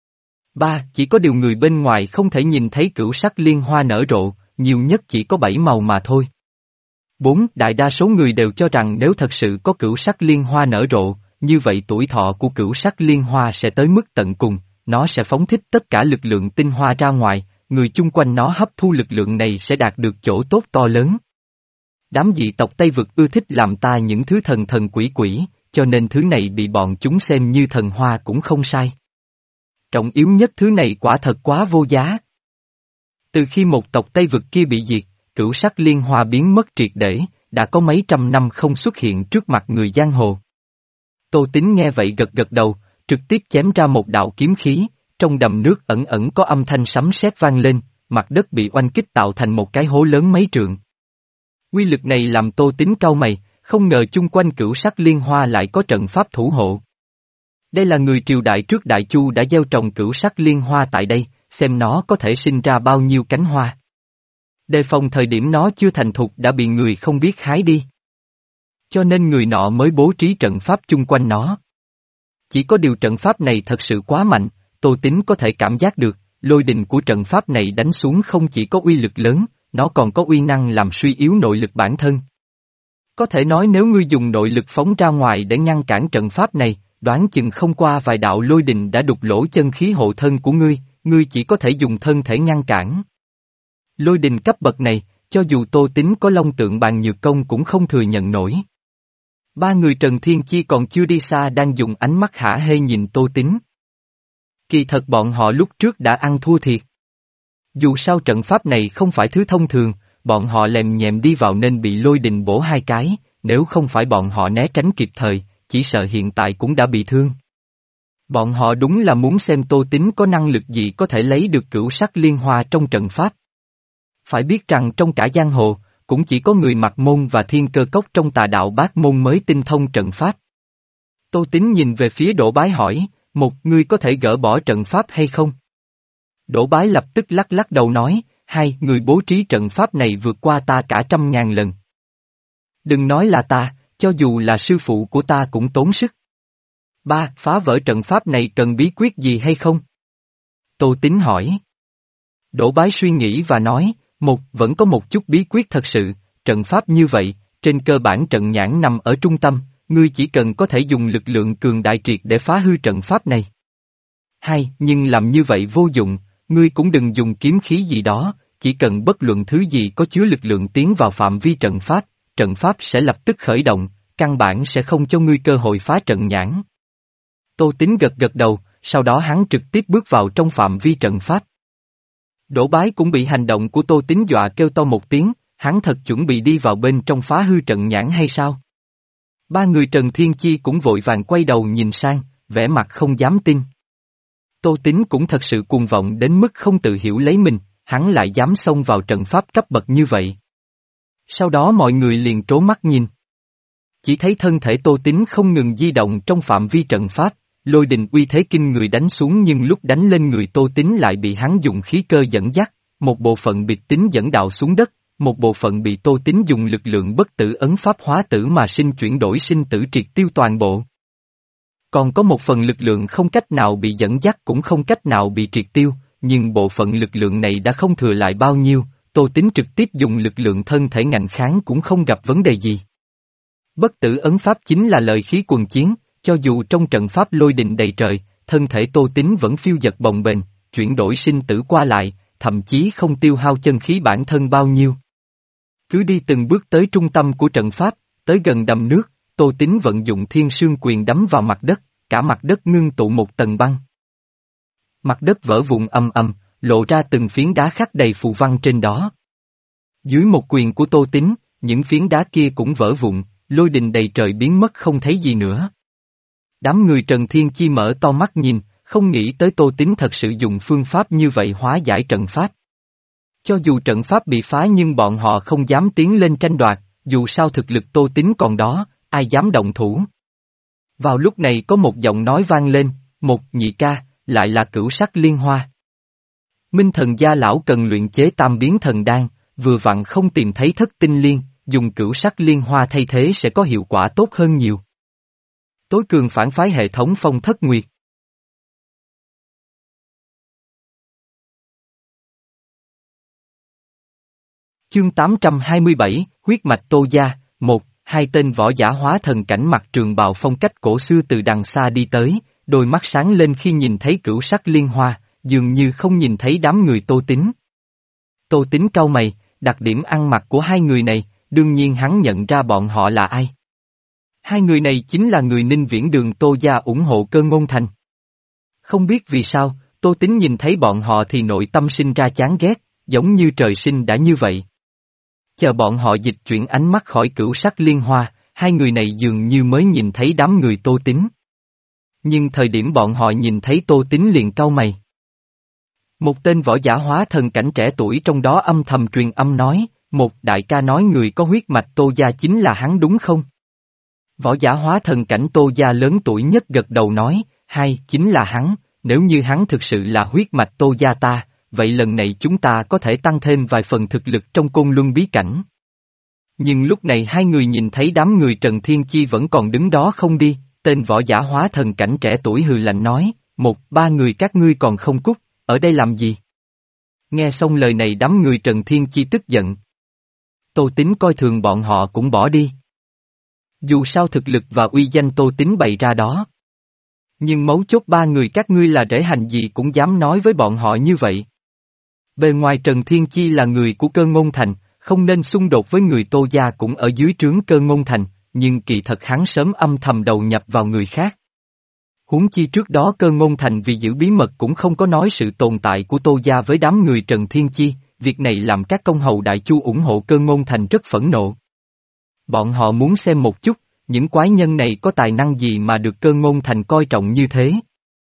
Ba, chỉ có điều người bên ngoài không thể nhìn thấy cửu sắc liên hoa nở rộ, nhiều nhất chỉ có bảy màu mà thôi. Bốn, đại đa số người đều cho rằng nếu thật sự có cửu sắc liên hoa nở rộ, như vậy tuổi thọ của cửu sắc liên hoa sẽ tới mức tận cùng, nó sẽ phóng thích tất cả lực lượng tinh hoa ra ngoài, người chung quanh nó hấp thu lực lượng này sẽ đạt được chỗ tốt to lớn. Đám dị tộc Tây Vực ưa thích làm ta những thứ thần thần quỷ quỷ, cho nên thứ này bị bọn chúng xem như thần hoa cũng không sai. Trọng yếu nhất thứ này quả thật quá vô giá. Từ khi một tộc Tây Vực kia bị diệt, cửu sắc liên hoa biến mất triệt để, đã có mấy trăm năm không xuất hiện trước mặt người giang hồ. Tô Tín nghe vậy gật gật đầu, trực tiếp chém ra một đạo kiếm khí, trong đầm nước ẩn ẩn có âm thanh sấm sét vang lên, mặt đất bị oanh kích tạo thành một cái hố lớn mấy trượng. Quy lực này làm Tô Tín cau mày, không ngờ chung quanh cửu sắc liên hoa lại có trận pháp thủ hộ. Đây là người triều đại trước Đại Chu đã gieo trồng cửu sắc liên hoa tại đây, xem nó có thể sinh ra bao nhiêu cánh hoa. Đề phòng thời điểm nó chưa thành thục đã bị người không biết hái đi. Cho nên người nọ mới bố trí trận pháp chung quanh nó. Chỉ có điều trận pháp này thật sự quá mạnh, Tô Tín có thể cảm giác được, lôi đình của trận pháp này đánh xuống không chỉ có uy lực lớn, nó còn có uy năng làm suy yếu nội lực bản thân. Có thể nói nếu ngươi dùng nội lực phóng ra ngoài để ngăn cản trận pháp này, đoán chừng không qua vài đạo lôi đình đã đục lỗ chân khí hộ thân của ngươi, ngươi chỉ có thể dùng thân thể ngăn cản. Lôi đình cấp bậc này, cho dù Tô Tín có long tượng bàn nhược công cũng không thừa nhận nổi. Ba người Trần Thiên Chi còn chưa đi xa đang dùng ánh mắt hả hê nhìn Tô Tín. Kỳ thật bọn họ lúc trước đã ăn thua thiệt. Dù sao trận pháp này không phải thứ thông thường, bọn họ lèm nhèm đi vào nên bị lôi đình bổ hai cái, nếu không phải bọn họ né tránh kịp thời, chỉ sợ hiện tại cũng đã bị thương. Bọn họ đúng là muốn xem Tô Tín có năng lực gì có thể lấy được cửu sắc liên hoa trong trận pháp. Phải biết rằng trong cả giang hồ, cũng chỉ có người Mạc Môn và Thiên Cơ Cốc trong Tà Đạo Bát Môn mới tinh thông trận pháp. Tô Tín nhìn về phía Đỗ Bái hỏi, một ngươi có thể gỡ bỏ trận pháp hay không? Đỗ Bái lập tức lắc lắc đầu nói, hai người bố trí trận pháp này vượt qua ta cả trăm ngàn lần. Đừng nói là ta, cho dù là sư phụ của ta cũng tốn sức. Ba, phá vỡ trận pháp này cần bí quyết gì hay không? Tô Tín hỏi. Đỗ Bái suy nghĩ và nói, một, vẫn có một chút bí quyết thật sự, trận pháp như vậy, trên cơ bản trận nhãn nằm ở trung tâm, ngươi chỉ cần có thể dùng lực lượng cường đại triệt để phá hư trận pháp này. Hai, nhưng làm như vậy vô dụng, ngươi cũng đừng dùng kiếm khí gì đó, chỉ cần bất luận thứ gì có chứa lực lượng tiến vào phạm vi trận pháp, trận pháp sẽ lập tức khởi động, căn bản sẽ không cho ngươi cơ hội phá trận nhãn. Tô Tín gật gật đầu, sau đó hắn trực tiếp bước vào trong phạm vi trận pháp. Đỗ Bái cũng bị hành động của Tô Tín dọa kêu to một tiếng, hắn thật chuẩn bị đi vào bên trong phá hư trận nhãn hay sao? Ba người Trần Thiên Chi cũng vội vàng quay đầu nhìn sang, vẻ mặt không dám tin. Tô Tín cũng thật sự cuồng vọng đến mức không tự hiểu lấy mình, hắn lại dám xông vào trận pháp cấp bậc như vậy. Sau đó mọi người liền trố mắt nhìn. Chỉ thấy thân thể Tô Tín không ngừng di động trong phạm vi trận pháp, lôi đình uy thế kinh người đánh xuống nhưng lúc đánh lên người Tô Tín lại bị hắn dùng khí cơ dẫn dắt, một bộ phận bị Tín dẫn đạo xuống đất, một bộ phận bị Tô Tín dùng lực lượng bất tử ấn pháp hóa tử mà sinh chuyển đổi sinh tử triệt tiêu toàn bộ. Còn có một phần lực lượng không cách nào bị dẫn dắt cũng không cách nào bị triệt tiêu, nhưng bộ phận lực lượng này đã không thừa lại bao nhiêu, Tô Tín trực tiếp dùng lực lượng thân thể ngạnh kháng cũng không gặp vấn đề gì. Bất tử ấn pháp chính là lợi khí quần chiến, cho dù trong trận pháp lôi đình đầy trời, thân thể Tô Tín vẫn phiêu dật bồng bềnh, chuyển đổi sinh tử qua lại, thậm chí không tiêu hao chân khí bản thân bao nhiêu. Cứ đi từng bước tới trung tâm của trận pháp, tới gần đầm nước, Tô Tín vận dụng thiên sương quyền đấm vào mặt đất, cả mặt đất ngưng tụ một tầng băng. Mặt đất vỡ vụn âm âm, lộ ra từng phiến đá khắc đầy phù văn trên đó. Dưới một quyền của Tô Tín, những phiến đá kia cũng vỡ vụn, lôi đình đầy trời biến mất không thấy gì nữa. Đám người Trần Thiên Chi mở to mắt nhìn, không nghĩ tới Tô Tín thật sự dùng phương pháp như vậy hóa giải trận pháp. Cho dù trận pháp bị phá nhưng bọn họ không dám tiến lên tranh đoạt, dù sao thực lực Tô Tín còn đó, ai dám động thủ. Vào lúc này có một giọng nói vang lên, một nhị ca, lại là cửu sắc liên hoa. Minh thần gia lão cần luyện chế tam biến thần đan, vừa vặn không tìm thấy thất tinh liên, dùng cửu sắc liên hoa thay thế sẽ có hiệu quả tốt hơn nhiều. Tối cường phản phái hệ thống phong thất nguyệt. Chương tám trăm hai mươi bảy, huyết mạch Tô gia, một, hai tên võ giả hóa thần cảnh mặc trường bào phong cách cổ xưa từ đằng xa đi tới, đôi mắt sáng lên khi nhìn thấy cửu sắc liên hoa, dường như không nhìn thấy đám người Tô Tín. Tô Tín cau mày, đặc điểm ăn mặc của hai người này, đương nhiên hắn nhận ra bọn họ là ai. Hai người này chính là người Ninh Viễn Đường Tô gia ủng hộ Cơ Ngôn Thành. Không biết vì sao, Tô Tín nhìn thấy bọn họ thì nội tâm sinh ra chán ghét, giống như trời sinh đã như vậy. Chờ bọn họ dịch chuyển ánh mắt khỏi cửu sắc liên hoa, hai người này dường như mới nhìn thấy đám người Tô Tín. Nhưng thời điểm bọn họ nhìn thấy Tô Tín liền cau mày. Một tên võ giả hóa thần cảnh trẻ tuổi trong đó âm thầm truyền âm nói, một đại ca nói người có huyết mạch Tô gia chính là hắn đúng không? Võ giả hóa thần cảnh Tô gia lớn tuổi nhất gật đầu nói, hai, chính là hắn, nếu như hắn thực sự là huyết mạch Tô gia ta, vậy lần này chúng ta có thể tăng thêm vài phần thực lực trong côn luân bí cảnh. Nhưng lúc này hai người nhìn thấy đám người Trần Thiên Chi vẫn còn đứng đó không đi, tên võ giả hóa thần cảnh trẻ tuổi hừ lạnh nói, một, ba người các ngươi còn không cút, ở đây làm gì? Nghe xong lời này đám người Trần Thiên Chi tức giận. Tô Tín coi thường bọn họ cũng bỏ đi. Dù sao thực lực và uy danh Tô Tín bày ra đó. Nhưng mấu chốt ba người các ngươi là rễ hành gì cũng dám nói với bọn họ như vậy. Bề ngoài Trần Thiên Chi là người của Cơ Ngôn Thành, không nên xung đột với người Tô gia cũng ở dưới trướng Cơ Ngôn Thành, nhưng kỳ thật hắn sớm âm thầm đầu nhập vào người khác. Huống chi trước đó Cơ Ngôn Thành vì giữ bí mật cũng không có nói sự tồn tại của Tô gia với đám người Trần Thiên Chi, việc này làm các công hầu đại chu ủng hộ Cơ Ngôn Thành rất phẫn nộ. Bọn họ muốn xem một chút, những quái nhân này có tài năng gì mà được Cơ Ngôn Thành coi trọng như thế.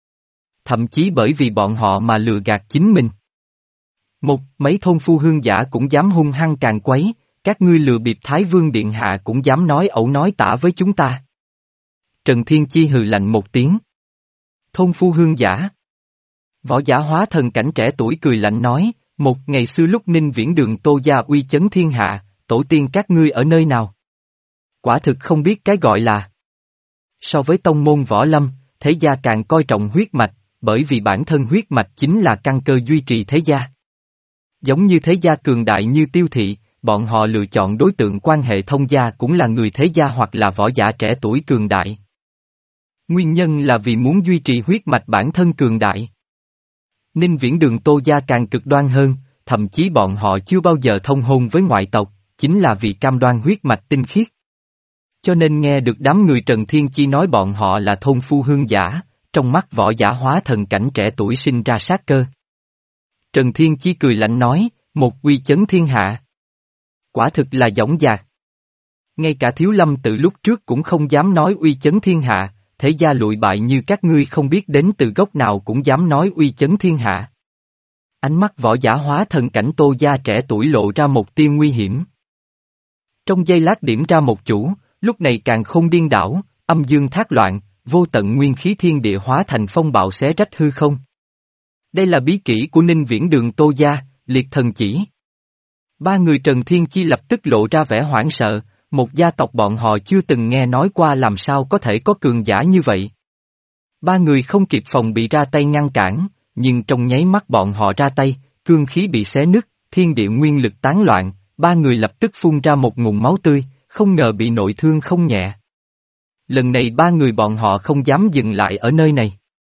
thậm chí bởi vì bọn họ mà lừa gạt chính mình. Một, mấy thôn phu hương giả cũng dám hung hăng càng quấy, các ngươi lừa bịp Thái Vương Điện Hạ cũng dám nói ẩu nói tả với chúng ta. Trần Thiên Chi hừ lạnh một tiếng. Thôn phu hương giả. Võ giả hóa thần cảnh trẻ tuổi cười lạnh nói, một ngày xưa lúc Ninh Viễn Đường Tô gia uy chấn thiên hạ, tổ tiên các ngươi ở nơi nào? Quả thực không biết cái gọi là. So với tông môn võ lâm, thế gia càng coi trọng huyết mạch, bởi vì bản thân huyết mạch chính là căn cơ duy trì thế gia. Giống như thế gia cường đại như Tiêu Thị, bọn họ lựa chọn đối tượng quan hệ thông gia cũng là người thế gia hoặc là võ giả trẻ tuổi cường đại. Nguyên nhân là vì muốn duy trì huyết mạch bản thân cường đại. Ninh Viễn Đường Tô gia càng cực đoan hơn, thậm chí bọn họ chưa bao giờ thông hôn với ngoại tộc, chính là vì cam đoan huyết mạch tinh khiết. Cho nên nghe được đám người Trần Thiên Chi nói bọn họ là thôn phu hương giả, trong mắt võ giả hóa thần cảnh trẻ tuổi sinh ra sát cơ. Trần Thiên Chi cười lạnh nói, một uy chấn thiên hạ. Quả thực là dõng dạc. Ngay cả Thiếu Lâm Tự lúc trước cũng không dám nói uy chấn thiên hạ, thế gia lụi bại như các ngươi không biết đến từ gốc nào cũng dám nói uy chấn thiên hạ. Ánh mắt võ giả hóa thần cảnh Tô gia trẻ tuổi lộ ra một tia nguy hiểm. Trong giây lát điểm ra một chủ, lúc này càng không điên đảo, âm dương thác loạn, vô tận nguyên khí thiên địa hóa thành phong bạo xé rách hư không. Đây là bí kỹ của Ninh Viễn Đường Tô gia, liệt thần chỉ. Ba người Trần Thiên Chi lập tức lộ ra vẻ hoảng sợ, một gia tộc bọn họ chưa từng nghe nói qua làm sao có thể có cường giả như vậy. Ba người không kịp phòng bị ra tay ngăn cản, nhưng trong nháy mắt bọn họ ra tay, cương khí bị xé nứt, thiên địa nguyên lực tán loạn, ba người lập tức phun ra một ngụm máu tươi, không ngờ bị nội thương không nhẹ. Lần này ba người bọn họ không dám dừng lại ở nơi này.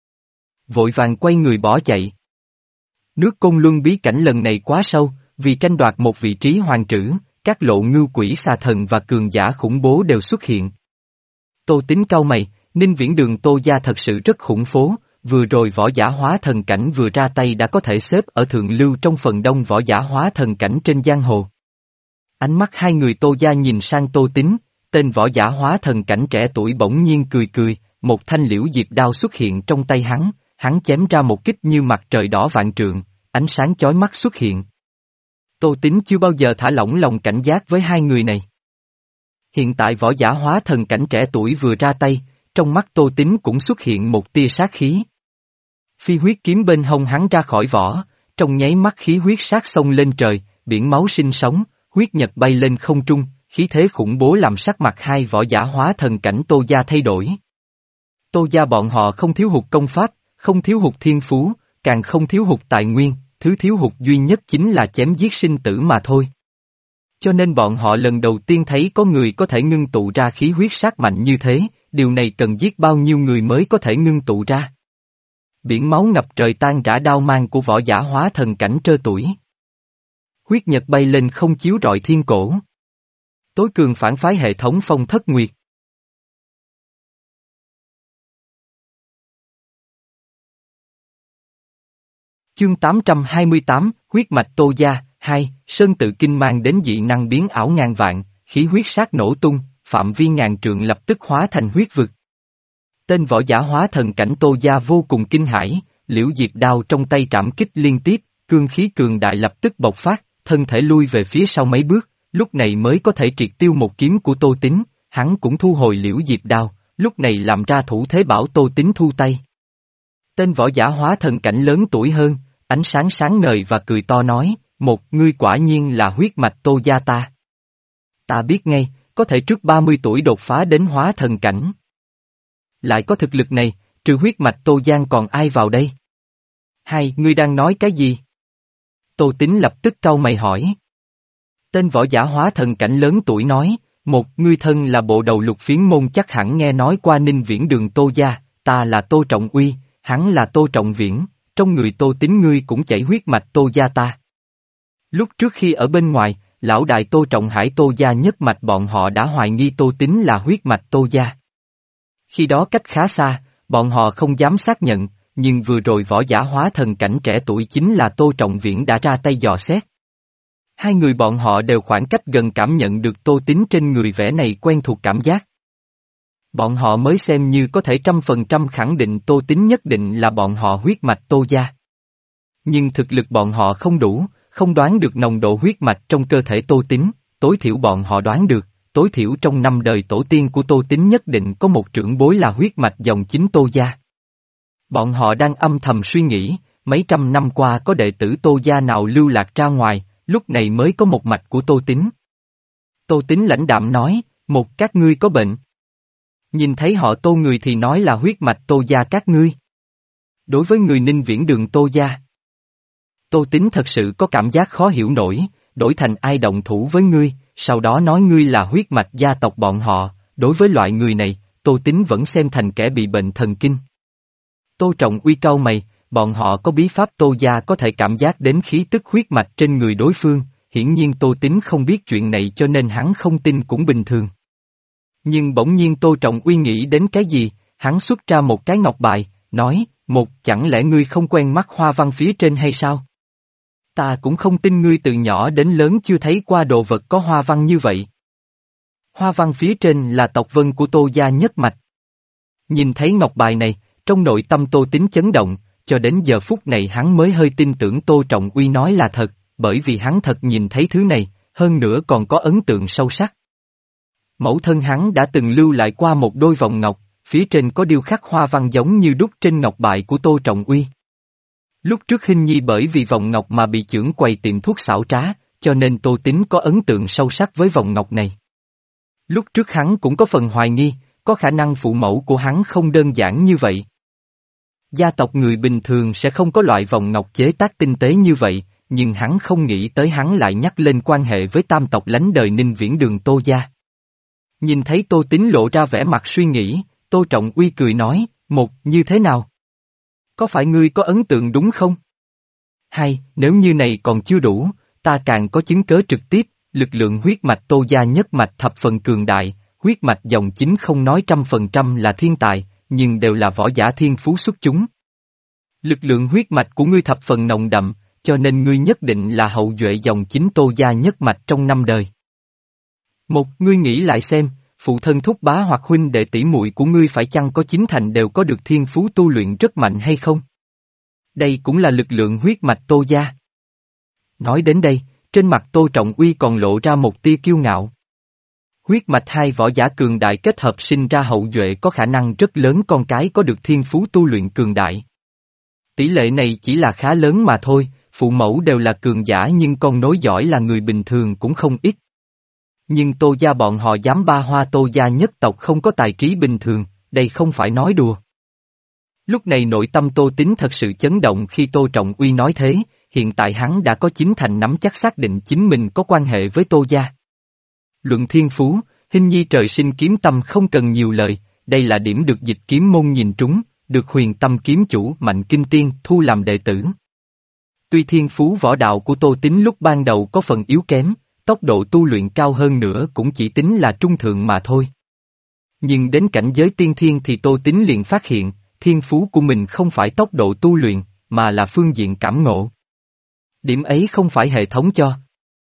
Vội vàng quay người bỏ chạy. Nước Côn Luân bí cảnh lần này quá sâu, vì tranh đoạt một vị trí hoàng trữ, các lộ ngưu quỷ xà thần và cường giả khủng bố đều xuất hiện. Tô Tính cau mày, Ninh Viễn Đường Tô gia thật sự rất khủng phố, vừa rồi võ giả hóa thần cảnh vừa ra tay đã có thể xếp ở thượng lưu trong phần đông võ giả hóa thần cảnh trên giang hồ. Ánh mắt hai người Tô gia nhìn sang Tô Tính, tên võ giả hóa thần cảnh trẻ tuổi bỗng nhiên cười cười, một thanh liễu diệp đao xuất hiện trong tay hắn, hắn chém ra một kích như mặt trời đỏ vạn trượng, ánh sáng chói mắt xuất hiện. Tô Tính chưa bao giờ thả lỏng lòng cảnh giác với hai người này. Hiện tại võ giả hóa thần cảnh trẻ tuổi vừa ra tay, trong mắt Tô Tính cũng xuất hiện một tia sát khí. Phi huyết kiếm bên hông hắn ra khỏi vỏ, trong nháy mắt khí huyết sát xông lên trời, biển máu sinh sóng, huyết nhật bay lên không trung, khí thế khủng bố làm sắc mặt hai võ giả hóa thần cảnh Tô gia thay đổi. Tô gia bọn họ không thiếu hụt công pháp, không thiếu hụt thiên phú, càng không thiếu hụt tài nguyên, thứ thiếu hụt duy nhất chính là chém giết sinh tử mà thôi. Cho nên bọn họ lần đầu tiên thấy có người có thể ngưng tụ ra khí huyết sát mạnh như thế, điều này cần giết bao nhiêu người mới có thể ngưng tụ ra. Biển máu ngập trời tan rã đao mang của võ giả hóa thần cảnh trơ tuổi. Huyết nhật bay lên không chiếu rọi thiên cổ. Tối cường phản phái hệ thống phong thất nguyệt. Chương tám trăm hai mươi tám, huyết mạch Tô gia, hai, Sơn Tự Kinh mang đến dị năng biến ảo ngàn vạn, khí huyết sát nổ tung, phạm vi ngàn trượng lập tức hóa thành huyết vực. Tên võ giả hóa thần cảnh Tô gia vô cùng kinh hãi, liễu diệp đao trong tay trảm kích liên tiếp, cương khí cường đại lập tức bộc phát, thân thể lui về phía sau mấy bước, lúc này mới có thể triệt tiêu một kiếm của Tô Tính, hắn cũng thu hồi liễu diệp đao, lúc này làm ra thủ thế bảo Tô Tính thu tay. Tên võ giả hóa thần cảnh lớn tuổi hơn, ánh sáng sáng ngời và cười to nói, một, ngươi quả nhiên là huyết mạch Tô gia ta. Ta biết ngay, có thể trước ba mươi tuổi đột phá đến hóa thần cảnh. Lại có thực lực này, trừ huyết mạch Tô Giang còn ai vào đây? Hai, ngươi đang nói cái gì? Tô Tính lập tức cau mày hỏi. Tên võ giả hóa thần cảnh lớn tuổi nói, một, ngươi thân là bộ đầu lục phiến môn chắc hẳn nghe nói qua Ninh Viễn Đường Tô gia, ta là Tô Trọng Uy, hắn là Tô Trọng Viễn, trong người Tô Tính ngươi cũng chảy huyết mạch Tô gia ta. Lúc trước khi ở bên ngoài, lão đại Tô Trọng Hải Tô gia nhất mạch bọn họ đã hoài nghi Tô Tính là huyết mạch Tô gia. Khi đó cách khá xa, bọn họ không dám xác nhận, nhưng vừa rồi võ giả hóa thần cảnh trẻ tuổi chính là Tô Trọng Viễn đã ra tay dò xét. Hai người bọn họ đều khoảng cách gần cảm nhận được Tô Tính trên người vẻ này quen thuộc cảm giác. Bọn họ mới xem như có thể trăm phần trăm khẳng định Tô Tín nhất định là bọn họ huyết mạch Tô gia. Nhưng thực lực bọn họ không đủ, không đoán được nồng độ huyết mạch trong cơ thể Tô Tín, tối thiểu bọn họ đoán được, tối thiểu trong năm đời tổ tiên của Tô Tín nhất định có một trưởng bối là huyết mạch dòng chính Tô gia. Bọn họ đang âm thầm suy nghĩ, mấy trăm năm qua có đệ tử Tô gia nào lưu lạc ra ngoài, lúc này mới có một mạch của Tô Tín. Tô Tín lãnh đạm nói, một các ngươi có bệnh. Nhìn thấy họ Tô người thì nói là huyết mạch Tô gia các ngươi. Đối với người Ninh Viễn Đường Tô gia, Tô Tín thật sự có cảm giác khó hiểu nổi, đổi thành ai động thủ với ngươi, sau đó nói ngươi là huyết mạch gia tộc bọn họ, đối với loại người này, Tô Tín vẫn xem thành kẻ bị bệnh thần kinh. Tô Trọng Uy cau mày, bọn họ có bí pháp Tô gia có thể cảm giác đến khí tức huyết mạch trên người đối phương, hiển nhiên Tô Tín không biết chuyện này cho nên hắn không tin cũng bình thường. Nhưng bỗng nhiên Tô Trọng Uy nghĩ đến cái gì, hắn xuất ra một cái ngọc bài, nói, một chẳng lẽ ngươi không quen mắt hoa văn phía trên hay sao? Ta cũng không tin ngươi từ nhỏ đến lớn chưa thấy qua đồ vật có hoa văn như vậy. Hoa văn phía trên là tộc vân của Tô gia nhất mạch. Nhìn thấy ngọc bài này, trong nội tâm Tô Tín chấn động, cho đến giờ phút này hắn mới hơi tin tưởng Tô Trọng Uy nói là thật, bởi vì hắn thật nhìn thấy thứ này, hơn nữa còn có ấn tượng sâu sắc. Mẫu thân hắn đã từng lưu lại qua một đôi vòng ngọc, phía trên có điêu khắc hoa văn giống như đúc trên ngọc bài của Tô Trọng Uy. Lúc trước Hinh Nhi bởi vì vòng ngọc mà bị chưởng quầy tiệm thuốc xảo trá, cho nên Tô Tín có ấn tượng sâu sắc với vòng ngọc này. Lúc trước hắn cũng có phần hoài nghi, có khả năng phụ mẫu của hắn không đơn giản như vậy. Gia tộc người bình thường sẽ không có loại vòng ngọc chế tác tinh tế như vậy, nhưng hắn không nghĩ tới hắn lại nhắc lên quan hệ với tam tộc lánh đời Ninh Viễn Đường Tô gia. Nhìn thấy Tô Tín lộ ra vẻ mặt suy nghĩ, Tô Trọng Uy cười nói, một, như thế nào? Có phải ngươi có ấn tượng đúng không? Hai, nếu như này còn chưa đủ, ta càng có chứng cớ trực tiếp, lực lượng huyết mạch Tô gia nhất mạch thập phần cường đại, huyết mạch dòng chính không nói trăm phần trăm là thiên tài, nhưng đều là võ giả thiên phú xuất chúng. Lực lượng huyết mạch của ngươi thập phần nồng đậm, cho nên ngươi nhất định là hậu duệ dòng chính Tô gia nhất mạch trong năm đời. Một, ngươi nghĩ lại xem, phụ thân thúc bá hoặc huynh đệ tỷ muội của ngươi phải chăng có chín thành đều có được thiên phú tu luyện rất mạnh hay không? Đây cũng là lực lượng huyết mạch Tô gia. Nói đến đây, trên mặt Tô Trọng Uy còn lộ ra một tia kiêu ngạo. Huyết mạch hai võ giả cường đại kết hợp sinh ra hậu duệ có khả năng rất lớn con cái có được thiên phú tu luyện cường đại. Tỷ lệ này chỉ là khá lớn mà thôi, phụ mẫu đều là cường giả nhưng con nối giỏi là người bình thường cũng không ít. Nhưng Tô gia bọn họ dám ba hoa Tô gia nhất tộc không có tài trí bình thường, đây không phải nói đùa. Lúc này nội tâm Tô Tín thật sự chấn động khi Tô Trọng Uy nói thế, hiện tại hắn đã có chín thành nắm chắc xác định chính mình có quan hệ với Tô gia. Luận thiên phú, Hinh Nhi trời sinh kiếm tâm không cần nhiều lời, đây là điểm được dịch kiếm môn nhìn trúng, được huyền tâm kiếm chủ Mạnh Kinh Tiên thu làm đệ tử. Tuy thiên phú võ đạo của Tô Tín lúc ban đầu có phần yếu kém, tốc độ tu luyện cao hơn nữa cũng chỉ tính là trung thượng mà thôi. Nhưng đến cảnh giới tiên thiên thì Tô Tín liền phát hiện, thiên phú của mình không phải tốc độ tu luyện, mà là phương diện cảm ngộ. Điểm ấy không phải hệ thống cho,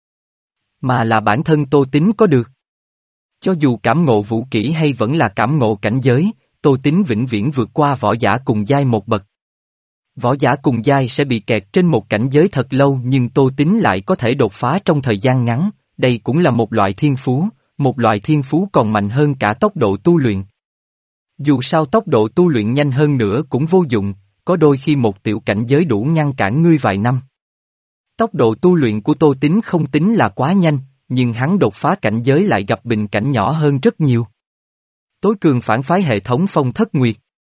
mà là bản thân Tô Tín có được. Cho dù cảm ngộ vũ kỹ hay vẫn là cảm ngộ cảnh giới, Tô Tín vĩnh viễn vượt qua võ giả cùng giai một bậc. Võ giả cùng giai sẽ bị kẹt trên một cảnh giới thật lâu nhưng Tô Tín lại có thể đột phá trong thời gian ngắn, đây cũng là một loại thiên phú, một loại thiên phú còn mạnh hơn cả tốc độ tu luyện. Dù sao tốc độ tu luyện nhanh hơn nữa cũng vô dụng, có đôi khi một tiểu cảnh giới đủ ngăn cản ngươi vài năm. Tốc độ tu luyện của Tô Tín không tính là quá nhanh, nhưng hắn đột phá cảnh giới lại gặp bình cảnh nhỏ hơn rất nhiều. Tối cường phản phái hệ thống Phong Thất Nguyệt.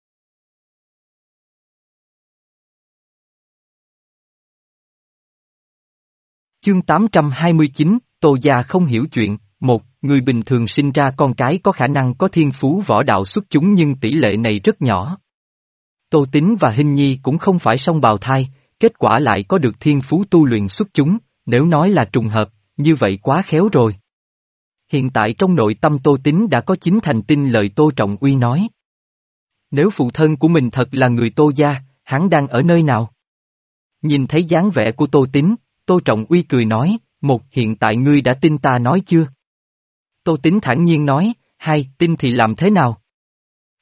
Chương tám trăm hai mươi chín, Tô gia không hiểu chuyện. Một, người bình thường sinh ra con cái có khả năng có thiên phú võ đạo xuất chúng nhưng tỷ lệ này rất nhỏ. Tô Tín và Hinh Nhi cũng không phải song bào thai, kết quả lại có được thiên phú tu luyện xuất chúng, nếu nói là trùng hợp, như vậy quá khéo rồi. Hiện tại trong nội tâm Tô Tín đã có chín thành tin lời Tô Trọng Uy nói. Nếu phụ thân của mình thật là người Tô gia, hắn đang ở nơi nào? Nhìn thấy dáng vẻ của Tô Tín, Tô Trọng Uy cười nói, một, hiện tại ngươi đã tin ta nói chưa? Tô Tín thản nhiên nói, hai, tin thì làm thế nào?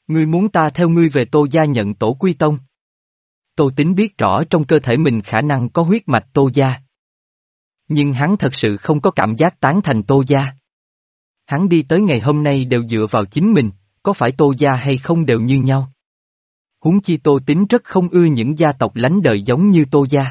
Ngươi muốn ta theo ngươi về Tô gia nhận tổ quy tông? Tô Tín biết rõ trong cơ thể mình khả năng có huyết mạch Tô gia. Nhưng hắn thật sự không có cảm giác tán thành Tô gia. Hắn đi tới ngày hôm nay đều dựa vào chính mình, có phải Tô gia hay không đều như nhau. Huống chi Tô Tín rất không ưa những gia tộc lánh đời giống như Tô gia.